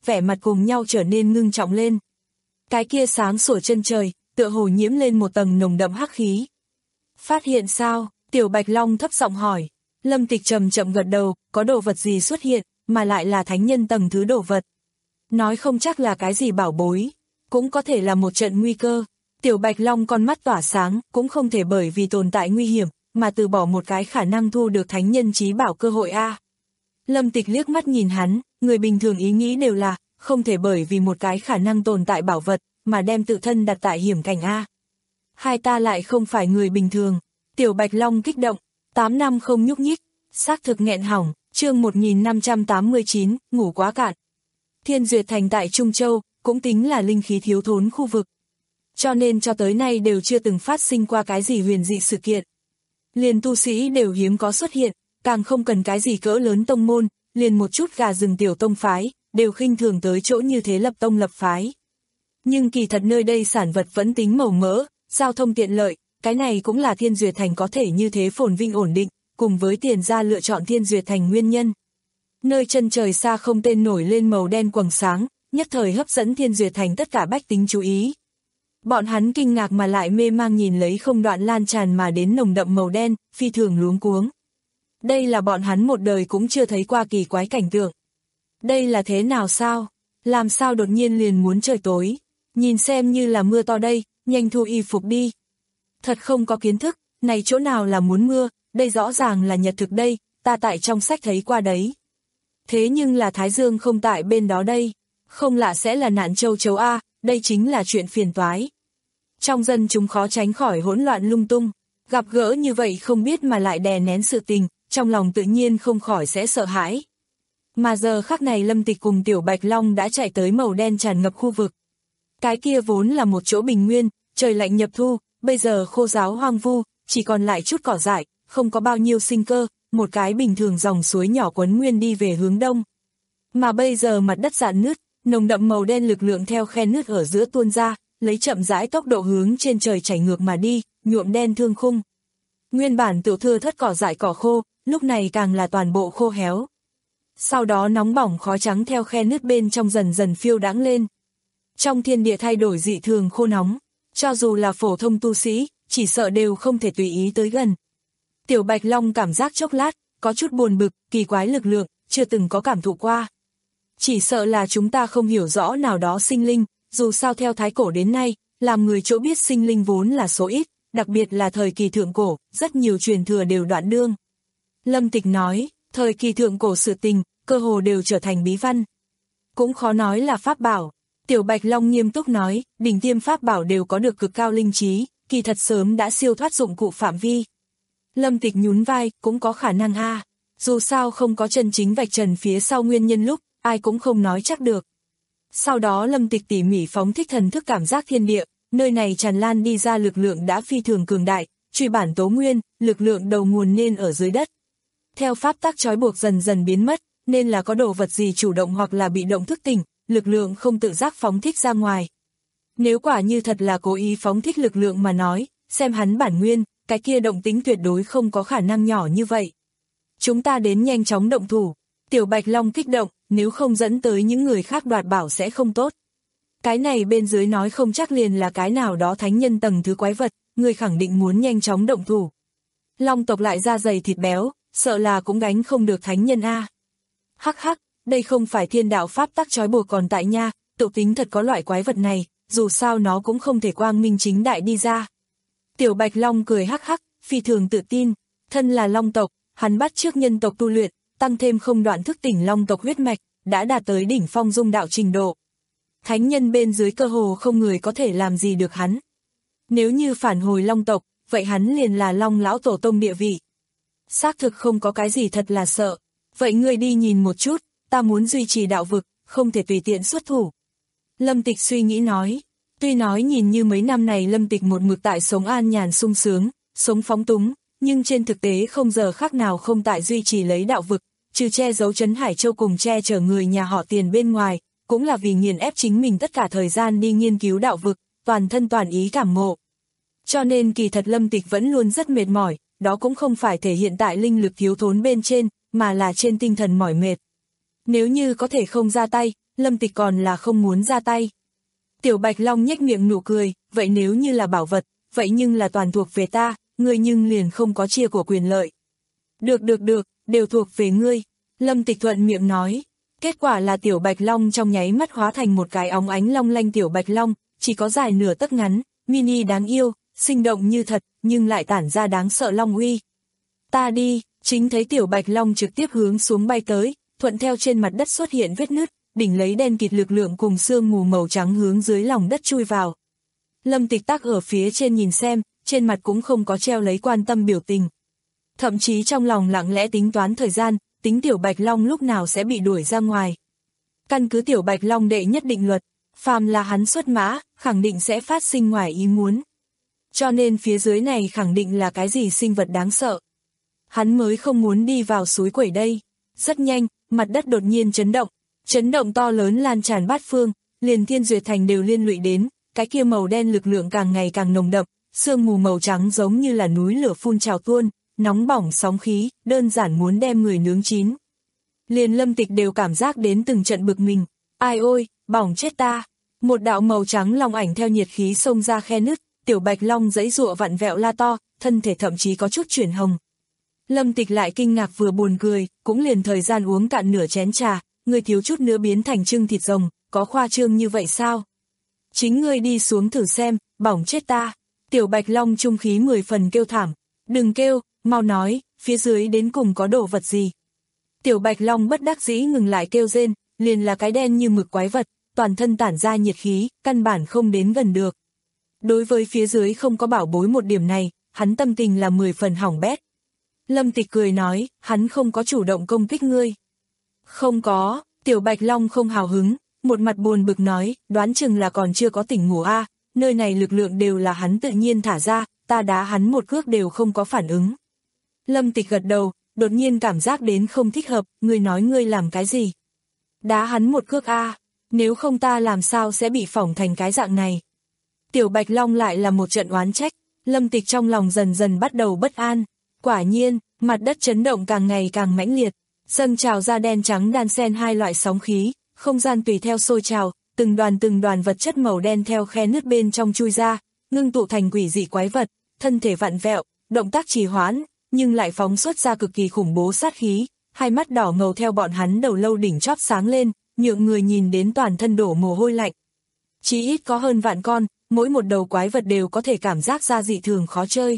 vẻ mặt cùng nhau trở nên ngưng trọng lên. Cái kia sáng sủa chân trời, tựa hồ nhiễm lên một tầng nồng đậm hắc khí. Phát hiện sao? Tiểu Bạch Long thấp giọng hỏi. Lâm Tịch chậm chậm gật đầu, có đồ vật gì xuất hiện, mà lại là thánh nhân tầng thứ đồ vật. Nói không chắc là cái gì bảo bối, cũng có thể là một trận nguy cơ. Tiểu Bạch Long con mắt tỏa sáng, cũng không thể bởi vì tồn tại nguy hiểm, mà từ bỏ một cái khả năng thu được thánh nhân chí bảo cơ hội a. Lâm Tịch liếc mắt nhìn hắn, người bình thường ý nghĩ đều là, không thể bởi vì một cái khả năng tồn tại bảo vật, mà đem tự thân đặt tại hiểm cảnh a. Hai ta lại không phải người bình thường. Tiểu Bạch Long kích động, tám năm không nhúc nhích, xác thực nghẹn hỏng, chương một nghìn năm trăm tám mươi chín, ngủ quá cạn. Thiên Duyệt Thành tại Trung Châu, cũng tính là linh khí thiếu thốn khu vực. Cho nên cho tới nay đều chưa từng phát sinh qua cái gì huyền dị sự kiện. Liền tu sĩ đều hiếm có xuất hiện, càng không cần cái gì cỡ lớn tông môn, liền một chút gà rừng tiểu tông phái, đều khinh thường tới chỗ như thế lập tông lập phái. Nhưng kỳ thật nơi đây sản vật vẫn tính màu mỡ, giao thông tiện lợi, cái này cũng là Thiên Duyệt Thành có thể như thế phồn vinh ổn định, cùng với tiền gia lựa chọn Thiên Duyệt Thành nguyên nhân. Nơi chân trời xa không tên nổi lên màu đen quầng sáng, nhất thời hấp dẫn Thiên Duyệt Thành tất cả bách tính chú ý. Bọn hắn kinh ngạc mà lại mê mang nhìn lấy không đoạn lan tràn mà đến nồng đậm màu đen, phi thường luống cuống. Đây là bọn hắn một đời cũng chưa thấy qua kỳ quái cảnh tượng. Đây là thế nào sao? Làm sao đột nhiên liền muốn trời tối? Nhìn xem như là mưa to đây, nhanh thu y phục đi. Thật không có kiến thức, này chỗ nào là muốn mưa, đây rõ ràng là nhật thực đây, ta tại trong sách thấy qua đấy. Thế nhưng là Thái Dương không tại bên đó đây, không lạ sẽ là nạn châu chấu A, đây chính là chuyện phiền toái. Trong dân chúng khó tránh khỏi hỗn loạn lung tung, gặp gỡ như vậy không biết mà lại đè nén sự tình, trong lòng tự nhiên không khỏi sẽ sợ hãi. Mà giờ khắc này Lâm Tịch cùng Tiểu Bạch Long đã chạy tới màu đen tràn ngập khu vực. Cái kia vốn là một chỗ bình nguyên, trời lạnh nhập thu, bây giờ khô ráo hoang vu, chỉ còn lại chút cỏ dại, không có bao nhiêu sinh cơ, một cái bình thường dòng suối nhỏ quấn nguyên đi về hướng đông. Mà bây giờ mặt đất rạn nứt, nồng đậm màu đen lực lượng theo khe nứt ở giữa tuôn ra, lấy chậm rãi tốc độ hướng trên trời chảy ngược mà đi, nhuộm đen thương khung. Nguyên bản tiểu thưa thất cỏ dại cỏ khô, lúc này càng là toàn bộ khô héo. Sau đó nóng bỏng khói trắng theo khe nứt bên trong dần dần phiêu đãng lên. Trong thiên địa thay đổi dị thường khô nóng, cho dù là phổ thông tu sĩ, chỉ sợ đều không thể tùy ý tới gần. Tiểu Bạch Long cảm giác chốc lát, có chút buồn bực, kỳ quái lực lượng, chưa từng có cảm thụ qua. Chỉ sợ là chúng ta không hiểu rõ nào đó sinh linh, dù sao theo thái cổ đến nay, làm người chỗ biết sinh linh vốn là số ít, đặc biệt là thời kỳ thượng cổ, rất nhiều truyền thừa đều đoạn đương. Lâm Tịch nói, thời kỳ thượng cổ sự tình, cơ hồ đều trở thành bí văn. Cũng khó nói là pháp bảo. Tiểu Bạch Long nghiêm túc nói, đỉnh tiêm pháp bảo đều có được cực cao linh trí, kỳ thật sớm đã siêu thoát dụng cụ phạm vi. Lâm Tịch nhún vai, cũng có khả năng a. Dù sao không có chân chính vạch trần phía sau nguyên nhân lúc, ai cũng không nói chắc được. Sau đó Lâm Tịch tỉ mỉ phóng thích thần thức cảm giác thiên địa, nơi này tràn lan đi ra lực lượng đã phi thường cường đại, truy bản tố nguyên, lực lượng đầu nguồn nên ở dưới đất. Theo pháp tắc trói buộc dần dần biến mất, nên là có đồ vật gì chủ động hoặc là bị động thức tỉnh, lực lượng không tự giác phóng thích ra ngoài. Nếu quả như thật là cố ý phóng thích lực lượng mà nói, xem hắn bản nguyên, cái kia động tính tuyệt đối không có khả năng nhỏ như vậy. Chúng ta đến nhanh chóng động thủ. Tiểu Bạch Long kích động, nếu không dẫn tới những người khác đoạt bảo sẽ không tốt. Cái này bên dưới nói không chắc liền là cái nào đó thánh nhân tầng thứ quái vật, người khẳng định muốn nhanh chóng động thủ. Long tộc lại da dày thịt béo, sợ là cũng gánh không được thánh nhân a. Hắc hắc, đây không phải thiên đạo pháp tắc trói buộc còn tại nha, tự tính thật có loại quái vật này, dù sao nó cũng không thể quang minh chính đại đi ra. Tiểu Bạch Long cười hắc hắc, phi thường tự tin, thân là Long tộc, hắn bắt chước nhân tộc tu luyện, tăng thêm không đoạn thức tỉnh Long tộc huyết mạch, đã đạt tới đỉnh phong dung đạo trình độ. Thánh nhân bên dưới cơ hồ không người có thể làm gì được hắn. Nếu như phản hồi Long tộc, vậy hắn liền là Long lão tổ tông địa vị. Xác thực không có cái gì thật là sợ. Vậy ngươi đi nhìn một chút, ta muốn duy trì đạo vực, không thể tùy tiện xuất thủ. Lâm Tịch suy nghĩ nói, tuy nói nhìn như mấy năm này Lâm Tịch một mực tại sống an nhàn sung sướng, sống phóng túng, nhưng trên thực tế không giờ khác nào không tại duy trì lấy đạo vực, trừ che giấu Trấn Hải Châu cùng che chở người nhà họ Tiền bên ngoài, cũng là vì nghiền ép chính mình tất cả thời gian đi nghiên cứu đạo vực, toàn thân toàn ý cảm ngộ. Cho nên kỳ thật Lâm Tịch vẫn luôn rất mệt mỏi, đó cũng không phải thể hiện tại linh lực thiếu thốn bên trên, mà là trên tinh thần mỏi mệt. Nếu như có thể không ra tay, Lâm Tịch còn là không muốn ra tay. Tiểu Bạch Long nhếch miệng nụ cười, vậy nếu như là bảo vật, vậy nhưng là toàn thuộc về ta, ngươi nhưng liền không có chia của quyền lợi. Được được được, đều thuộc về ngươi, Lâm Tịch thuận miệng nói. Kết quả là Tiểu Bạch Long trong nháy mắt hóa thành một cái óng ánh long lanh Tiểu Bạch Long, chỉ có dài nửa tấc ngắn, mini đáng yêu, sinh động như thật, nhưng lại tản ra đáng sợ long uy. Ta đi, chính thấy Tiểu Bạch Long trực tiếp hướng xuống bay tới, thuận theo trên mặt đất xuất hiện vết nứt, đỉnh lấy đen kịt lực lượng cùng sương mù màu trắng hướng dưới lòng đất chui vào. Lâm Tịch Tắc ở phía trên nhìn xem, trên mặt cũng không có treo lấy quan tâm biểu tình. Thậm chí trong lòng lặng lẽ tính toán thời gian, tính Tiểu Bạch Long lúc nào sẽ bị đuổi ra ngoài. Căn cứ Tiểu Bạch Long đệ nhất định luật, phàm là hắn xuất mã, khẳng định sẽ phát sinh ngoài ý muốn. Cho nên phía dưới này khẳng định là cái gì sinh vật đáng sợ. Hắn mới không muốn đi vào suối quẩy đây. Rất nhanh, mặt đất đột nhiên chấn động. Chấn động to lớn lan tràn bát phương, liền Thiên Duyệt Thành đều liên lụy đến, cái kia màu đen lực lượng càng ngày càng nồng đậm, sương mù màu trắng giống như là núi lửa phun trào tuôn, nóng bỏng sóng khí, đơn giản muốn đem người nướng chín. Liền Lâm Tịch đều cảm giác đến từng trận bực mình, ai ôi, bỏng chết ta. Một đạo màu trắng long ảnh theo nhiệt khí xông ra khe nứt, Tiểu Bạch Long giãy giụa vặn vẹo la to, thân thể thậm chí có chút chuyển hồng. Lâm Tịch lại kinh ngạc vừa buồn cười, cũng liền thời gian uống cạn nửa chén trà, ngươi thiếu chút nữa biến thành trưng thịt rồng, có khoa trương như vậy sao? Chính ngươi đi xuống thử xem, bỏng chết ta. Tiểu Bạch Long trung khí mười phần kêu thảm, đừng kêu, mau nói, phía dưới đến cùng có đồ vật gì? Tiểu Bạch Long bất đắc dĩ ngừng lại kêu rên, liền là cái đen như mực quái vật, toàn thân tản ra nhiệt khí, căn bản không đến gần được. Đối với phía dưới không có bảo bối một điểm này, hắn tâm tình là mười phần hỏng bét. Lâm Tịch cười nói, hắn không có chủ động công kích ngươi. Không có, Tiểu Bạch Long không hào hứng, một mặt buồn bực nói, đoán chừng là còn chưa có tỉnh ngủ a, à, nơi này lực lượng đều là hắn tự nhiên thả ra, ta đá hắn một cước đều không có phản ứng. Lâm Tịch gật đầu, đột nhiên cảm giác đến không thích hợp, ngươi nói ngươi làm cái gì? Đá hắn một cước a, à, nếu không ta làm sao sẽ bị phỏng thành cái dạng này? Tiểu Bạch Long lại là một trận oán trách, Lâm Tịch trong lòng dần dần bắt đầu bất an. Quả nhiên, mặt đất chấn động càng ngày càng mãnh liệt, dâng trào ra đen trắng đan xen hai loại sóng khí, không gian tùy theo sôi trào, từng đoàn từng đoàn vật chất màu đen theo khe nứt bên trong chui ra, ngưng tụ thành quỷ dị quái vật, thân thể vặn vẹo, động tác trì hoãn, nhưng lại phóng xuất ra cực kỳ khủng bố sát khí, hai mắt đỏ ngầu theo bọn hắn đầu lâu đỉnh chóp sáng lên, nhượng người nhìn đến toàn thân đổ mồ hôi lạnh. Chỉ ít có hơn vạn con, mỗi một đầu quái vật đều có thể cảm giác ra dị thường khó chơi.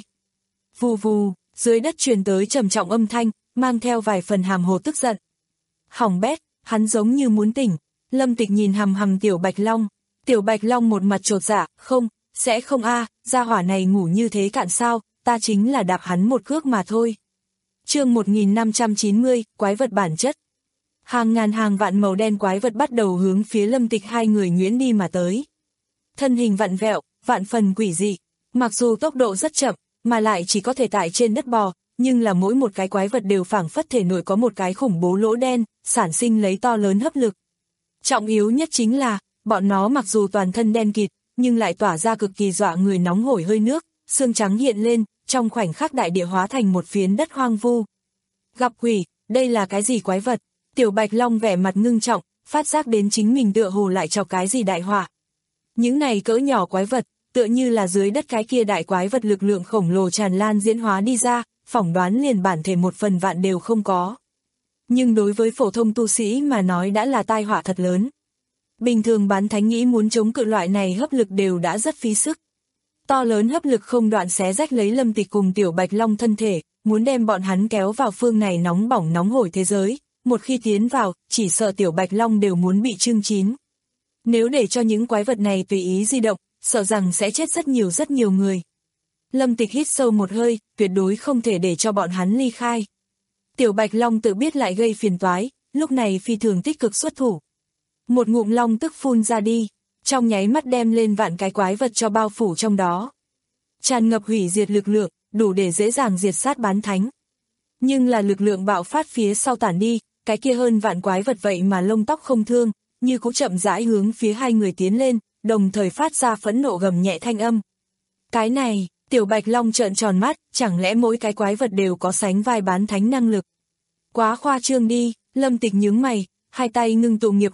Vù vù, dưới đất truyền tới trầm trọng âm thanh, mang theo vài phần hàm hồ tức giận. Hỏng bét, hắn giống như muốn tỉnh. Lâm Tịch nhìn hằm hằm Tiểu Bạch Long. Tiểu Bạch Long một mặt chột dạ, không, sẽ không a, gia hỏa này ngủ như thế cạn sao, ta chính là đạp hắn một cước mà thôi. Chương một nghìn năm trăm chín mươi, quái vật bản chất. Hàng ngàn hàng vạn màu đen quái vật bắt đầu hướng phía Lâm Tịch hai người nhuyễn đi mà tới. Thân hình vặn vẹo, vạn phần quỷ dị, mặc dù tốc độ rất chậm, mà lại chỉ có thể tại trên đất bò, nhưng là mỗi một cái quái vật đều phảng phất thể nội có một cái khủng bố lỗ đen, sản sinh lấy to lớn hấp lực. Trọng yếu nhất chính là, bọn nó mặc dù toàn thân đen kịt, nhưng lại tỏa ra cực kỳ dọa người nóng hổi hơi nước, xương trắng hiện lên, trong khoảnh khắc đại địa hóa thành một phiến đất hoang vu. Gặp quỷ, đây là cái gì quái vật? Tiểu Bạch Long vẻ mặt ngưng trọng, phát giác đến chính mình tựa hồ lại cho cái gì đại họa. Những này cỡ nhỏ quái vật, tựa như là dưới đất cái kia đại quái vật lực lượng khổng lồ tràn lan diễn hóa đi ra, phỏng đoán liền bản thể một phần vạn đều không có. Nhưng đối với phổ thông tu sĩ mà nói đã là tai họa thật lớn. Bình thường bán thánh nghĩ muốn chống cự loại này hấp lực đều đã rất phí sức. To lớn hấp lực không đoạn xé rách lấy Lâm Tịch cùng Tiểu Bạch Long thân thể, muốn đem bọn hắn kéo vào phương này nóng bỏng nóng hổi thế giới, một khi tiến vào, chỉ sợ Tiểu Bạch Long đều muốn bị chưng chín. Nếu để cho những quái vật này tùy ý di động, sợ rằng sẽ chết rất nhiều rất nhiều người. Lâm Tịch hít sâu một hơi, tuyệt đối không thể để cho bọn hắn ly khai. Tiểu Bạch Long tự biết lại gây phiền toái, lúc này phi thường tích cực xuất thủ. Một ngụm long tức phun ra đi, trong nháy mắt đem lên vạn cái quái vật cho bao phủ trong đó. Tràn ngập hủy diệt lực lượng, đủ để dễ dàng diệt sát bán thánh. Nhưng là lực lượng bạo phát phía sau tản đi, cái kia hơn vạn quái vật vậy mà lông tóc không thương, như cũng chậm rãi hướng phía hai người tiến lên, đồng thời phát ra phẫn nộ gầm nhẹ thanh âm. Cái này, Tiểu Bạch Long trợn tròn mắt, chẳng lẽ mỗi cái quái vật đều có sánh vai bán thánh năng lực? Quá khoa trương đi, Lâm Tịch nhướng mày, hai tay ngưng tụ nghiệp hỏa,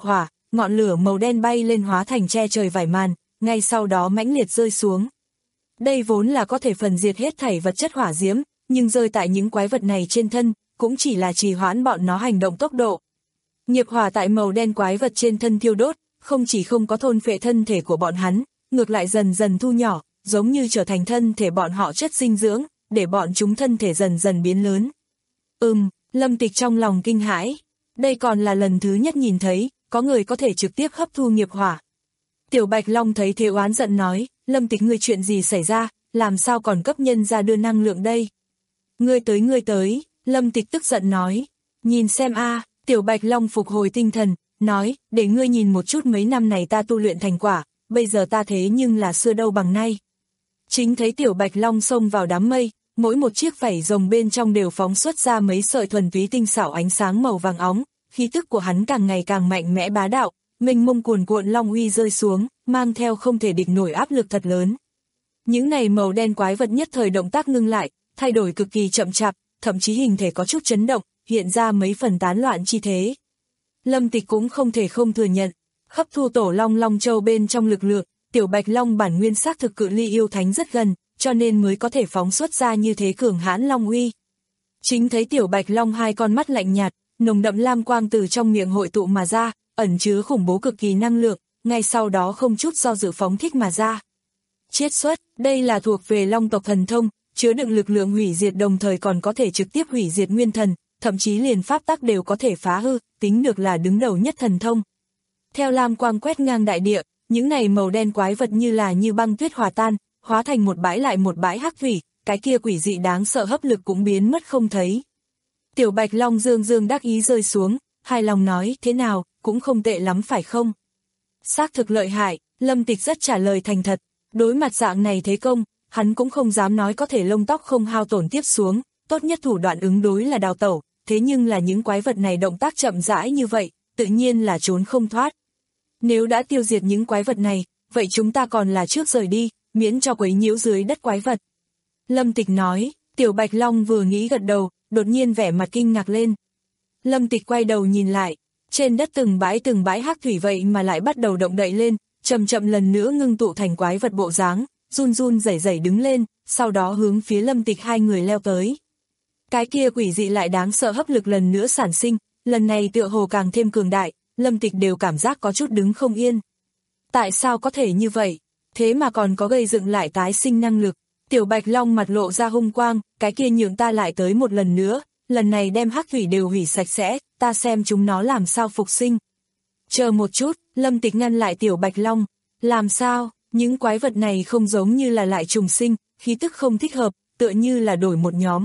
ngọn lửa màu đen bay lên hóa thành che trời vải màn, ngay sau đó mãnh liệt rơi xuống. Đây vốn là có thể phần diệt hết thảy vật chất hỏa diễm, nhưng rơi tại những quái vật này trên thân, cũng chỉ là trì hoãn bọn nó hành động tốc độ. Nghiệp hỏa tại màu đen quái vật trên thân thiêu đốt, không chỉ không có thôn phệ thân thể của bọn hắn, ngược lại dần dần thu nhỏ, giống như trở thành thân thể bọn họ chất dinh dưỡng, để bọn chúng thân thể dần dần biến lớn. Ừm, Lâm Tịch trong lòng kinh hãi, đây còn là lần thứ nhất nhìn thấy, có người có thể trực tiếp hấp thu nghiệp hỏa. Tiểu Bạch Long thấy thế oán giận nói, Lâm Tịch ngươi chuyện gì xảy ra, làm sao còn cấp nhân ra đưa năng lượng đây? Ngươi tới ngươi tới, Lâm Tịch tức giận nói, nhìn xem a. Tiểu Bạch Long phục hồi tinh thần, nói, để ngươi nhìn một chút mấy năm này ta tu luyện thành quả, bây giờ ta thế nhưng là xưa đâu bằng nay. Chính thấy Tiểu Bạch Long xông vào đám mây, mỗi một chiếc vảy rồng bên trong đều phóng xuất ra mấy sợi thuần túy tinh xảo ánh sáng màu vàng óng, khí tức của hắn càng ngày càng mạnh mẽ bá đạo, mênh mông cuồn cuộn long uy rơi xuống, mang theo không thể địch nổi áp lực thật lớn. Những này màu đen quái vật nhất thời động tác ngưng lại, thay đổi cực kỳ chậm chạp, thậm chí hình thể có chút chấn động, hiện ra mấy phần tán loạn chi thế. Lâm Tịch cũng không thể không thừa nhận, hấp thu tổ long long châu bên trong lực lượng, Tiểu Bạch Long bản nguyên xác thực cự ly yêu thánh rất gần, cho nên mới có thể phóng xuất ra như thế cường hãn long uy. Chính thấy Tiểu Bạch Long hai con mắt lạnh nhạt, nồng đậm lam quang từ trong miệng hội tụ mà ra, ẩn chứa khủng bố cực kỳ năng lượng, ngay sau đó không chút do dự phóng thích mà ra. Chiết xuất, đây là thuộc về long tộc thần thông, chứa đựng lực lượng hủy diệt đồng thời còn có thể trực tiếp hủy diệt nguyên thần, thậm chí liền pháp tắc đều có thể phá hư, tính được là đứng đầu nhất thần thông. Theo lam quang quét ngang đại địa, những này màu đen quái vật như là như băng tuyết hòa tan, hóa thành một bãi lại một bãi hắc thủy, cái kia quỷ dị đáng sợ hấp lực cũng biến mất không thấy. Tiểu Bạch Long dương dương đắc ý rơi xuống, hài lòng nói, thế nào, cũng không tệ lắm phải không? Xác thực lợi hại, Lâm Tịch rất trả lời thành thật, đối mặt dạng này thế công, hắn cũng không dám nói có thể lông tóc không hao tổn tiếp xuống, tốt nhất thủ đoạn ứng đối là đào tẩu, thế nhưng là những quái vật này động tác chậm rãi như vậy, tự nhiên là trốn không thoát. Nếu đã tiêu diệt những quái vật này, vậy chúng ta còn là trước rời đi, miễn cho quấy nhiễu dưới đất quái vật. Lâm Tịch nói, Tiểu Bạch Long vừa nghĩ gật đầu, đột nhiên vẻ mặt kinh ngạc lên. Lâm Tịch quay đầu nhìn lại, trên đất từng bãi từng bãi hắc thủy vậy mà lại bắt đầu động đậy lên, chậm chậm lần nữa ngưng tụ thành quái vật bộ dáng, run run rẩy rẩy đứng lên, sau đó hướng phía Lâm Tịch hai người leo tới. Cái kia quỷ dị lại đáng sợ hấp lực lần nữa sản sinh, lần này tựa hồ càng thêm cường đại, Lâm Tịch đều cảm giác có chút đứng không yên. Tại sao có thể như vậy? Thế mà còn có gây dựng lại tái sinh năng lực. Tiểu Bạch Long mặt lộ ra hung quang, cái kia nhường ta lại tới một lần nữa, lần này đem hắc thủy đều hủy sạch sẽ, ta xem chúng nó làm sao phục sinh. Chờ một chút, Lâm Tịch ngăn lại Tiểu Bạch Long, làm sao, những quái vật này không giống như là lại trùng sinh, khí tức không thích hợp, tựa như là đổi một nhóm.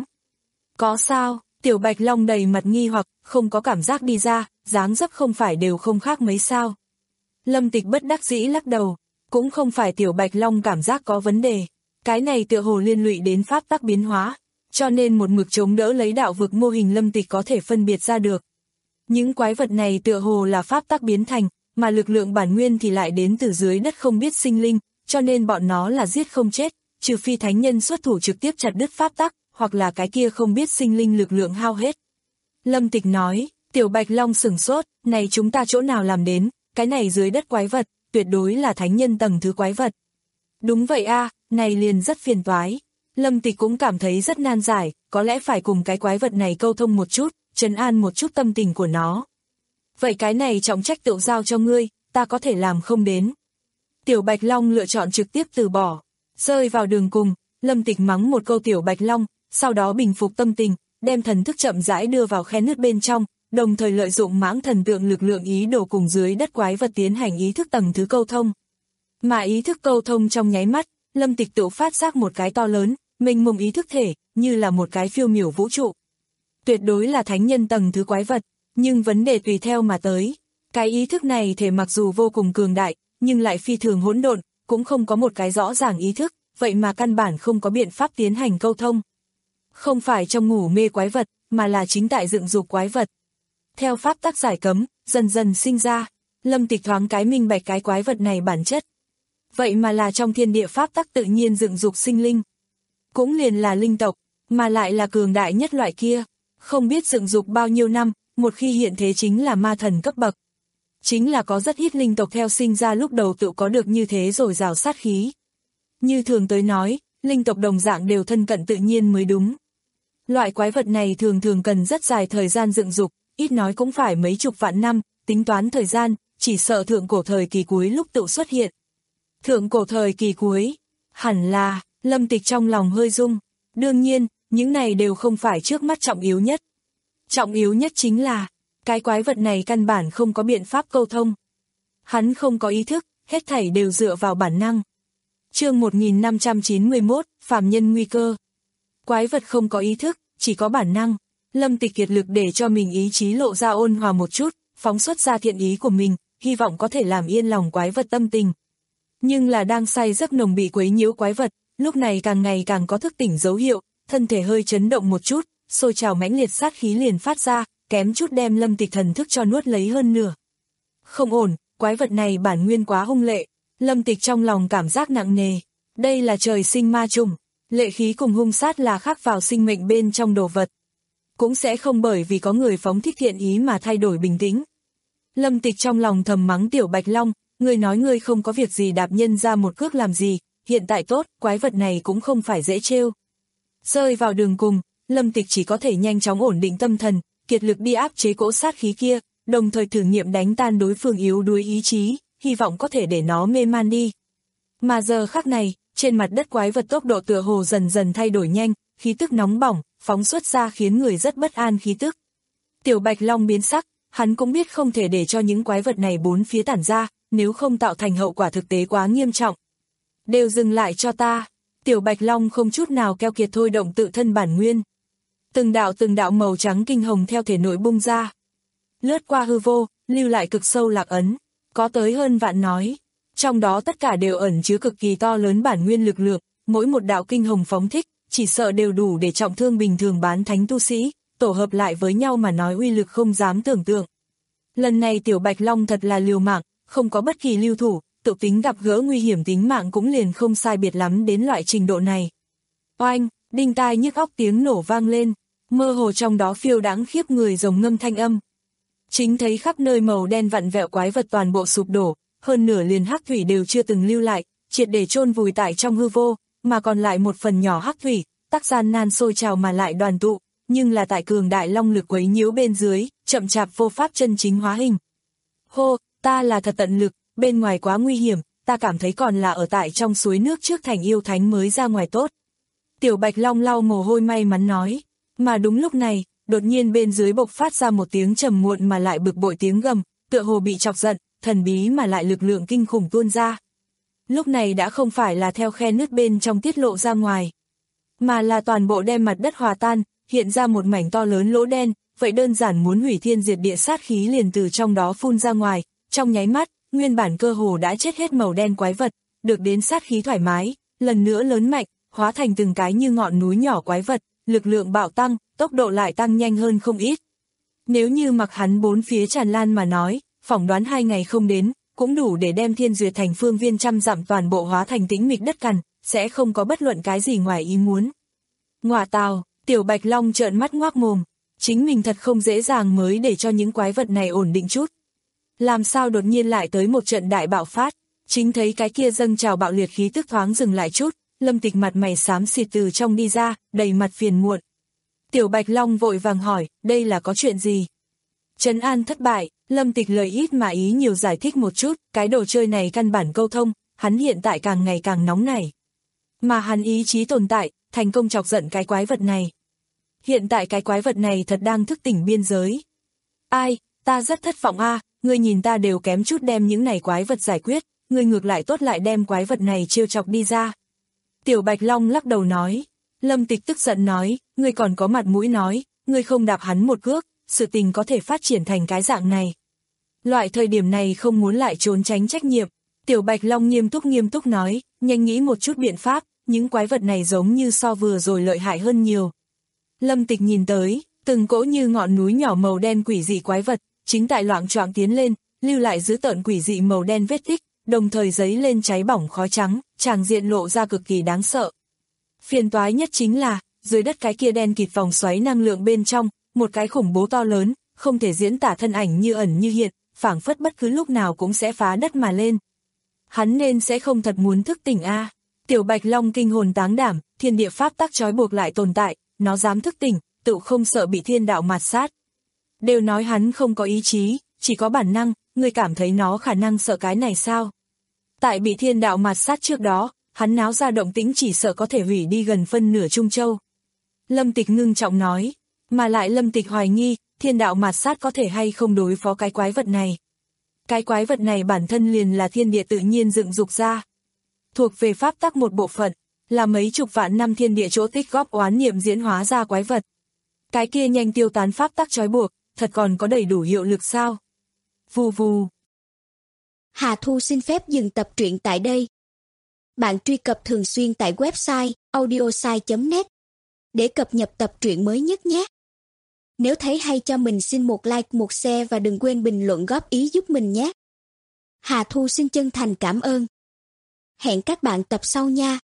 Có sao, Tiểu Bạch Long đầy mặt nghi hoặc, không có cảm giác đi ra, dáng dấp không phải đều không khác mấy sao. Lâm Tịch bất đắc dĩ lắc đầu, cũng không phải Tiểu Bạch Long cảm giác có vấn đề, cái này tựa hồ liên lụy đến pháp tắc biến hóa, cho nên một mực chống đỡ lấy đạo vực mô hình Lâm Tịch có thể phân biệt ra được. Những quái vật này tựa hồ là pháp tắc biến thành, mà lực lượng bản nguyên thì lại đến từ dưới đất không biết sinh linh, cho nên bọn nó là giết không chết, trừ phi thánh nhân xuất thủ trực tiếp chặt đứt pháp tắc, hoặc là cái kia không biết sinh linh lực lượng hao hết. Lâm Tịch nói, Tiểu Bạch Long sửng sốt, này chúng ta chỗ nào làm đến, cái này dưới đất quái vật, tuyệt đối là thánh nhân tầng thứ quái vật. Đúng vậy a, này liền rất phiền toái. Lâm Tịch cũng cảm thấy rất nan giải, có lẽ phải cùng cái quái vật này câu thông một chút, trấn an một chút tâm tình của nó. Vậy cái này trọng trách tự giao cho ngươi, ta có thể làm không đến. Tiểu Bạch Long lựa chọn trực tiếp từ bỏ, rơi vào đường cùng, Lâm Tịch mắng một câu Tiểu Bạch Long, sau đó bình phục tâm tình, đem thần thức chậm rãi đưa vào khe nứt bên trong, đồng thời lợi dụng mãng thần tượng lực lượng ý đồ cùng dưới đất quái vật tiến hành ý thức tầng thứ câu thông. Mà ý thức câu thông trong nháy mắt, Lâm Tịch tự phát giác một cái to lớn, mênh mông ý thức thể, như là một cái phiêu miểu vũ trụ. Tuyệt đối là thánh nhân tầng thứ quái vật, nhưng vấn đề tùy theo mà tới. Cái ý thức này thể mặc dù vô cùng cường đại, nhưng lại phi thường hỗn độn, cũng không có một cái rõ ràng ý thức, vậy mà căn bản không có biện pháp tiến hành câu thông. Không phải trong ngủ mê quái vật, mà là chính tại dựng dục quái vật. Theo pháp tắc giải cấm, dần dần sinh ra, Lâm Tịch thoáng cái minh bạch cái quái vật này bản chất. Vậy mà là trong thiên địa pháp tắc tự nhiên dựng dục sinh linh. Cũng liền là linh tộc, mà lại là cường đại nhất loại kia. Không biết dựng dục bao nhiêu năm, một khi hiện thế chính là ma thần cấp bậc. chính là có rất ít linh tộc theo sinh ra lúc đầu tự có được như thế rồi rào sát khí. Như thường tới nói, linh tộc đồng dạng đều thân cận tự nhiên mới đúng. Loại quái vật này thường thường cần rất dài thời gian dựng dục, ít nói cũng phải mấy chục vạn năm, tính toán thời gian, chỉ sợ thượng cổ thời kỳ cuối lúc tự xuất hiện. Thượng cổ thời kỳ cuối, hẳn là, Lâm Tịch trong lòng hơi rung. Đương nhiên, những này đều không phải trước mắt trọng yếu nhất. Trọng yếu nhất chính là, cái quái vật này căn bản không có biện pháp câu thông. Hắn không có ý thức, hết thảy đều dựa vào bản năng. Chương một nghìn năm trăm chín mươi mốt, phàm nhân nguy cơ. Quái vật không có ý thức, chỉ có bản năng. Lâm Tịch kiệt lực để cho mình ý chí lộ ra ôn hòa một chút, phóng xuất ra thiện ý của mình, hy vọng có thể làm yên lòng quái vật tâm tình. Nhưng là đang say giấc nồng bị quấy nhiễu quái vật, lúc này càng ngày càng có thức tỉnh dấu hiệu, thân thể hơi chấn động một chút, sôi trào mãnh liệt sát khí liền phát ra, kém chút đem Lâm Tịch thần thức cho nuốt lấy hơn nửa. Không ổn, quái vật này bản nguyên quá hung lệ. Lâm Tịch trong lòng cảm giác nặng nề. Đây là trời sinh ma trùng, lệ khí cùng hung sát là khắc vào sinh mệnh bên trong đồ vật. Cũng sẽ không bởi vì có người phóng thích thiện ý mà thay đổi bình tĩnh. Lâm Tịch trong lòng thầm mắng Tiểu Bạch Long, ngươi nói ngươi không có việc gì đạp nhân ra một cước làm gì, hiện tại tốt, quái vật này cũng không phải dễ trêu. Rơi vào đường cùng, Lâm Tịch chỉ có thể nhanh chóng ổn định tâm thần, kiệt lực đi áp chế cỗ sát khí kia, đồng thời thử nghiệm đánh tan đối phương yếu đuối ý chí, hy vọng có thể để nó mê man đi. Mà giờ khắc này, trên mặt đất quái vật tốc độ tựa hồ dần dần thay đổi nhanh, khí tức nóng bỏng, phóng xuất ra khiến người rất bất an khí tức. Tiểu Bạch Long biến sắc, hắn cũng biết không thể để cho những quái vật này bốn phía tản ra, nếu không tạo thành hậu quả thực tế quá nghiêm trọng. Đều dừng lại cho ta. Tiểu Bạch Long không chút nào keo kiệt thôi động tự thân bản nguyên. Từng đạo từng đạo màu trắng kinh hồng theo thể nội bung ra. Lướt qua hư vô, lưu lại cực sâu lạc ấn. Có tới hơn vạn nói. Trong đó tất cả đều ẩn chứa cực kỳ to lớn bản nguyên lực lượng, mỗi một đạo kinh hồng phóng thích, chỉ sợ đều đủ để trọng thương bình thường bán thánh tu sĩ, tổ hợp lại với nhau mà nói uy lực không dám tưởng tượng. Lần này Tiểu Bạch Long thật là liều mạng, không có bất kỳ lưu thủ, tự tính gặp gỡ nguy hiểm tính mạng cũng liền không sai biệt lắm đến loại trình độ này. Oanh, đinh tai nhức óc tiếng nổ vang lên, mơ hồ trong đó phiêu đãng khiếp người rồng ngâm thanh âm. Chính thấy khắp nơi màu đen vặn vẹo quái vật toàn bộ sụp đổ, hơn nửa liền hắc thủy đều chưa từng lưu lại, triệt để chôn vùi tại trong hư vô, mà còn lại một phần nhỏ hắc thủy, tắc gian nan sôi trào mà lại đoàn tụ, nhưng là tại cường đại long lực quấy nhiễu bên dưới, chậm chạp vô pháp chân chính hóa hình. Hô, ta là thật tận lực, bên ngoài quá nguy hiểm, ta cảm thấy còn là ở tại trong suối nước trước thành yêu thánh mới ra ngoài tốt. Tiểu Bạch Long lau mồ hôi may mắn nói, mà đúng lúc này, đột nhiên bên dưới bộc phát ra một tiếng trầm muộn mà lại bực bội tiếng gầm, tựa hồ bị chọc giận, thần bí mà lại lực lượng kinh khủng tuôn ra. Lúc này đã không phải là theo khe nứt bên trong tiết lộ ra ngoài, mà là toàn bộ đem mặt đất hòa tan, hiện ra một mảnh to lớn lỗ đen, vậy đơn giản muốn hủy thiên diệt địa sát khí liền từ trong đó phun ra ngoài, trong nháy mắt, nguyên bản cơ hồ đã chết hết màu đen quái vật, được đến sát khí thoải mái, lần nữa lớn mạnh, hóa thành từng cái như ngọn núi nhỏ quái vật, lực lượng bạo tăng, tốc độ lại tăng nhanh hơn không ít. Nếu như mặc hắn bốn phía tràn lan mà nói, phỏng đoán hai ngày không đến, cũng đủ để đem Thiên Duyệt thành phương viên trăm dặm toàn bộ hóa thành tĩnh mịch đất cằn, sẽ không có bất luận cái gì ngoài ý muốn. Ngọa tào, Tiểu Bạch Long trợn mắt ngoác mồm, chính mình thật không dễ dàng mới để cho những quái vật này ổn định chút. Làm sao đột nhiên lại tới một trận đại bạo phát, chính thấy cái kia dâng trào bạo liệt khí tức thoáng dừng lại chút, Lâm Tịch mặt mày xám xịt từ trong đi ra, đầy mặt phiền muộn. Tiểu Bạch Long vội vàng hỏi, đây là có chuyện gì? Trấn an thất bại, Lâm Tịch lời ít mà ý nhiều giải thích một chút, cái đồ chơi này căn bản câu thông, hắn hiện tại càng ngày càng nóng nảy. Mà hắn ý chí tồn tại, thành công chọc giận cái quái vật này. Hiện tại cái quái vật này thật đang thức tỉnh biên giới. Ai, ta rất thất vọng a, ngươi nhìn ta đều kém chút đem những này quái vật giải quyết, ngươi ngược lại tốt lại đem quái vật này trêu chọc đi ra. Tiểu Bạch Long lắc đầu nói, Lâm Tịch tức giận nói, ngươi còn có mặt mũi nói, ngươi không đạp hắn một cước, sự tình có thể phát triển thành cái dạng này. Loại thời điểm này không muốn lại trốn tránh trách nhiệm, Tiểu Bạch Long nghiêm túc nghiêm túc nói, nhanh nghĩ một chút biện pháp, những quái vật này giống như so vừa rồi lợi hại hơn nhiều. Lâm Tịch nhìn tới, từng cỗ như ngọn núi nhỏ màu đen quỷ dị quái vật, chính tại loạng choạng tiến lên, lưu lại dữ tợn quỷ dị màu đen vết tích, đồng thời giấy lên cháy bỏng khói trắng, tràng diện lộ ra cực kỳ đáng sợ. Phiền toái nhất chính là, dưới đất cái kia đen kịt vòng xoáy năng lượng bên trong, một cái khủng bố to lớn, không thể diễn tả thân ảnh như ẩn như hiện, phảng phất bất cứ lúc nào cũng sẽ phá đất mà lên. Hắn nên sẽ không thật muốn thức tỉnh a. À. Tiểu Bạch Long kinh hồn táng đảm, thiên địa pháp tắc trói buộc lại tồn tại, nó dám thức tỉnh, tự không sợ bị thiên đạo mạt sát. Đều nói hắn không có ý chí, chỉ có bản năng, ngươi cảm thấy nó khả năng sợ cái này sao? Tại bị thiên đạo mạt sát trước đó, hắn náo ra động tĩnh chỉ sợ có thể hủy đi gần phân nửa Trung Châu. Lâm Tịch ngưng trọng nói, mà lại Lâm Tịch hoài nghi, thiên đạo mạt sát có thể hay không đối phó cái quái vật này. Cái quái vật này bản thân liền là thiên địa tự nhiên dựng dục ra. Thuộc về pháp tắc một bộ phận, là mấy chục vạn năm thiên địa chỗ tích góp oán niệm diễn hóa ra quái vật. Cái kia nhanh tiêu tán pháp tắc trói buộc, thật còn có đầy đủ hiệu lực sao? Vù vù. Hà Thu xin phép dừng tập truyện tại đây. Bạn truy cập thường xuyên tại website audiosai chấm net để cập nhật tập truyện mới nhất nhé. Nếu thấy hay cho mình xin một like, một share và đừng quên bình luận góp ý giúp mình nhé. Hà Thu xin chân thành cảm ơn. Hẹn các bạn tập sau nha.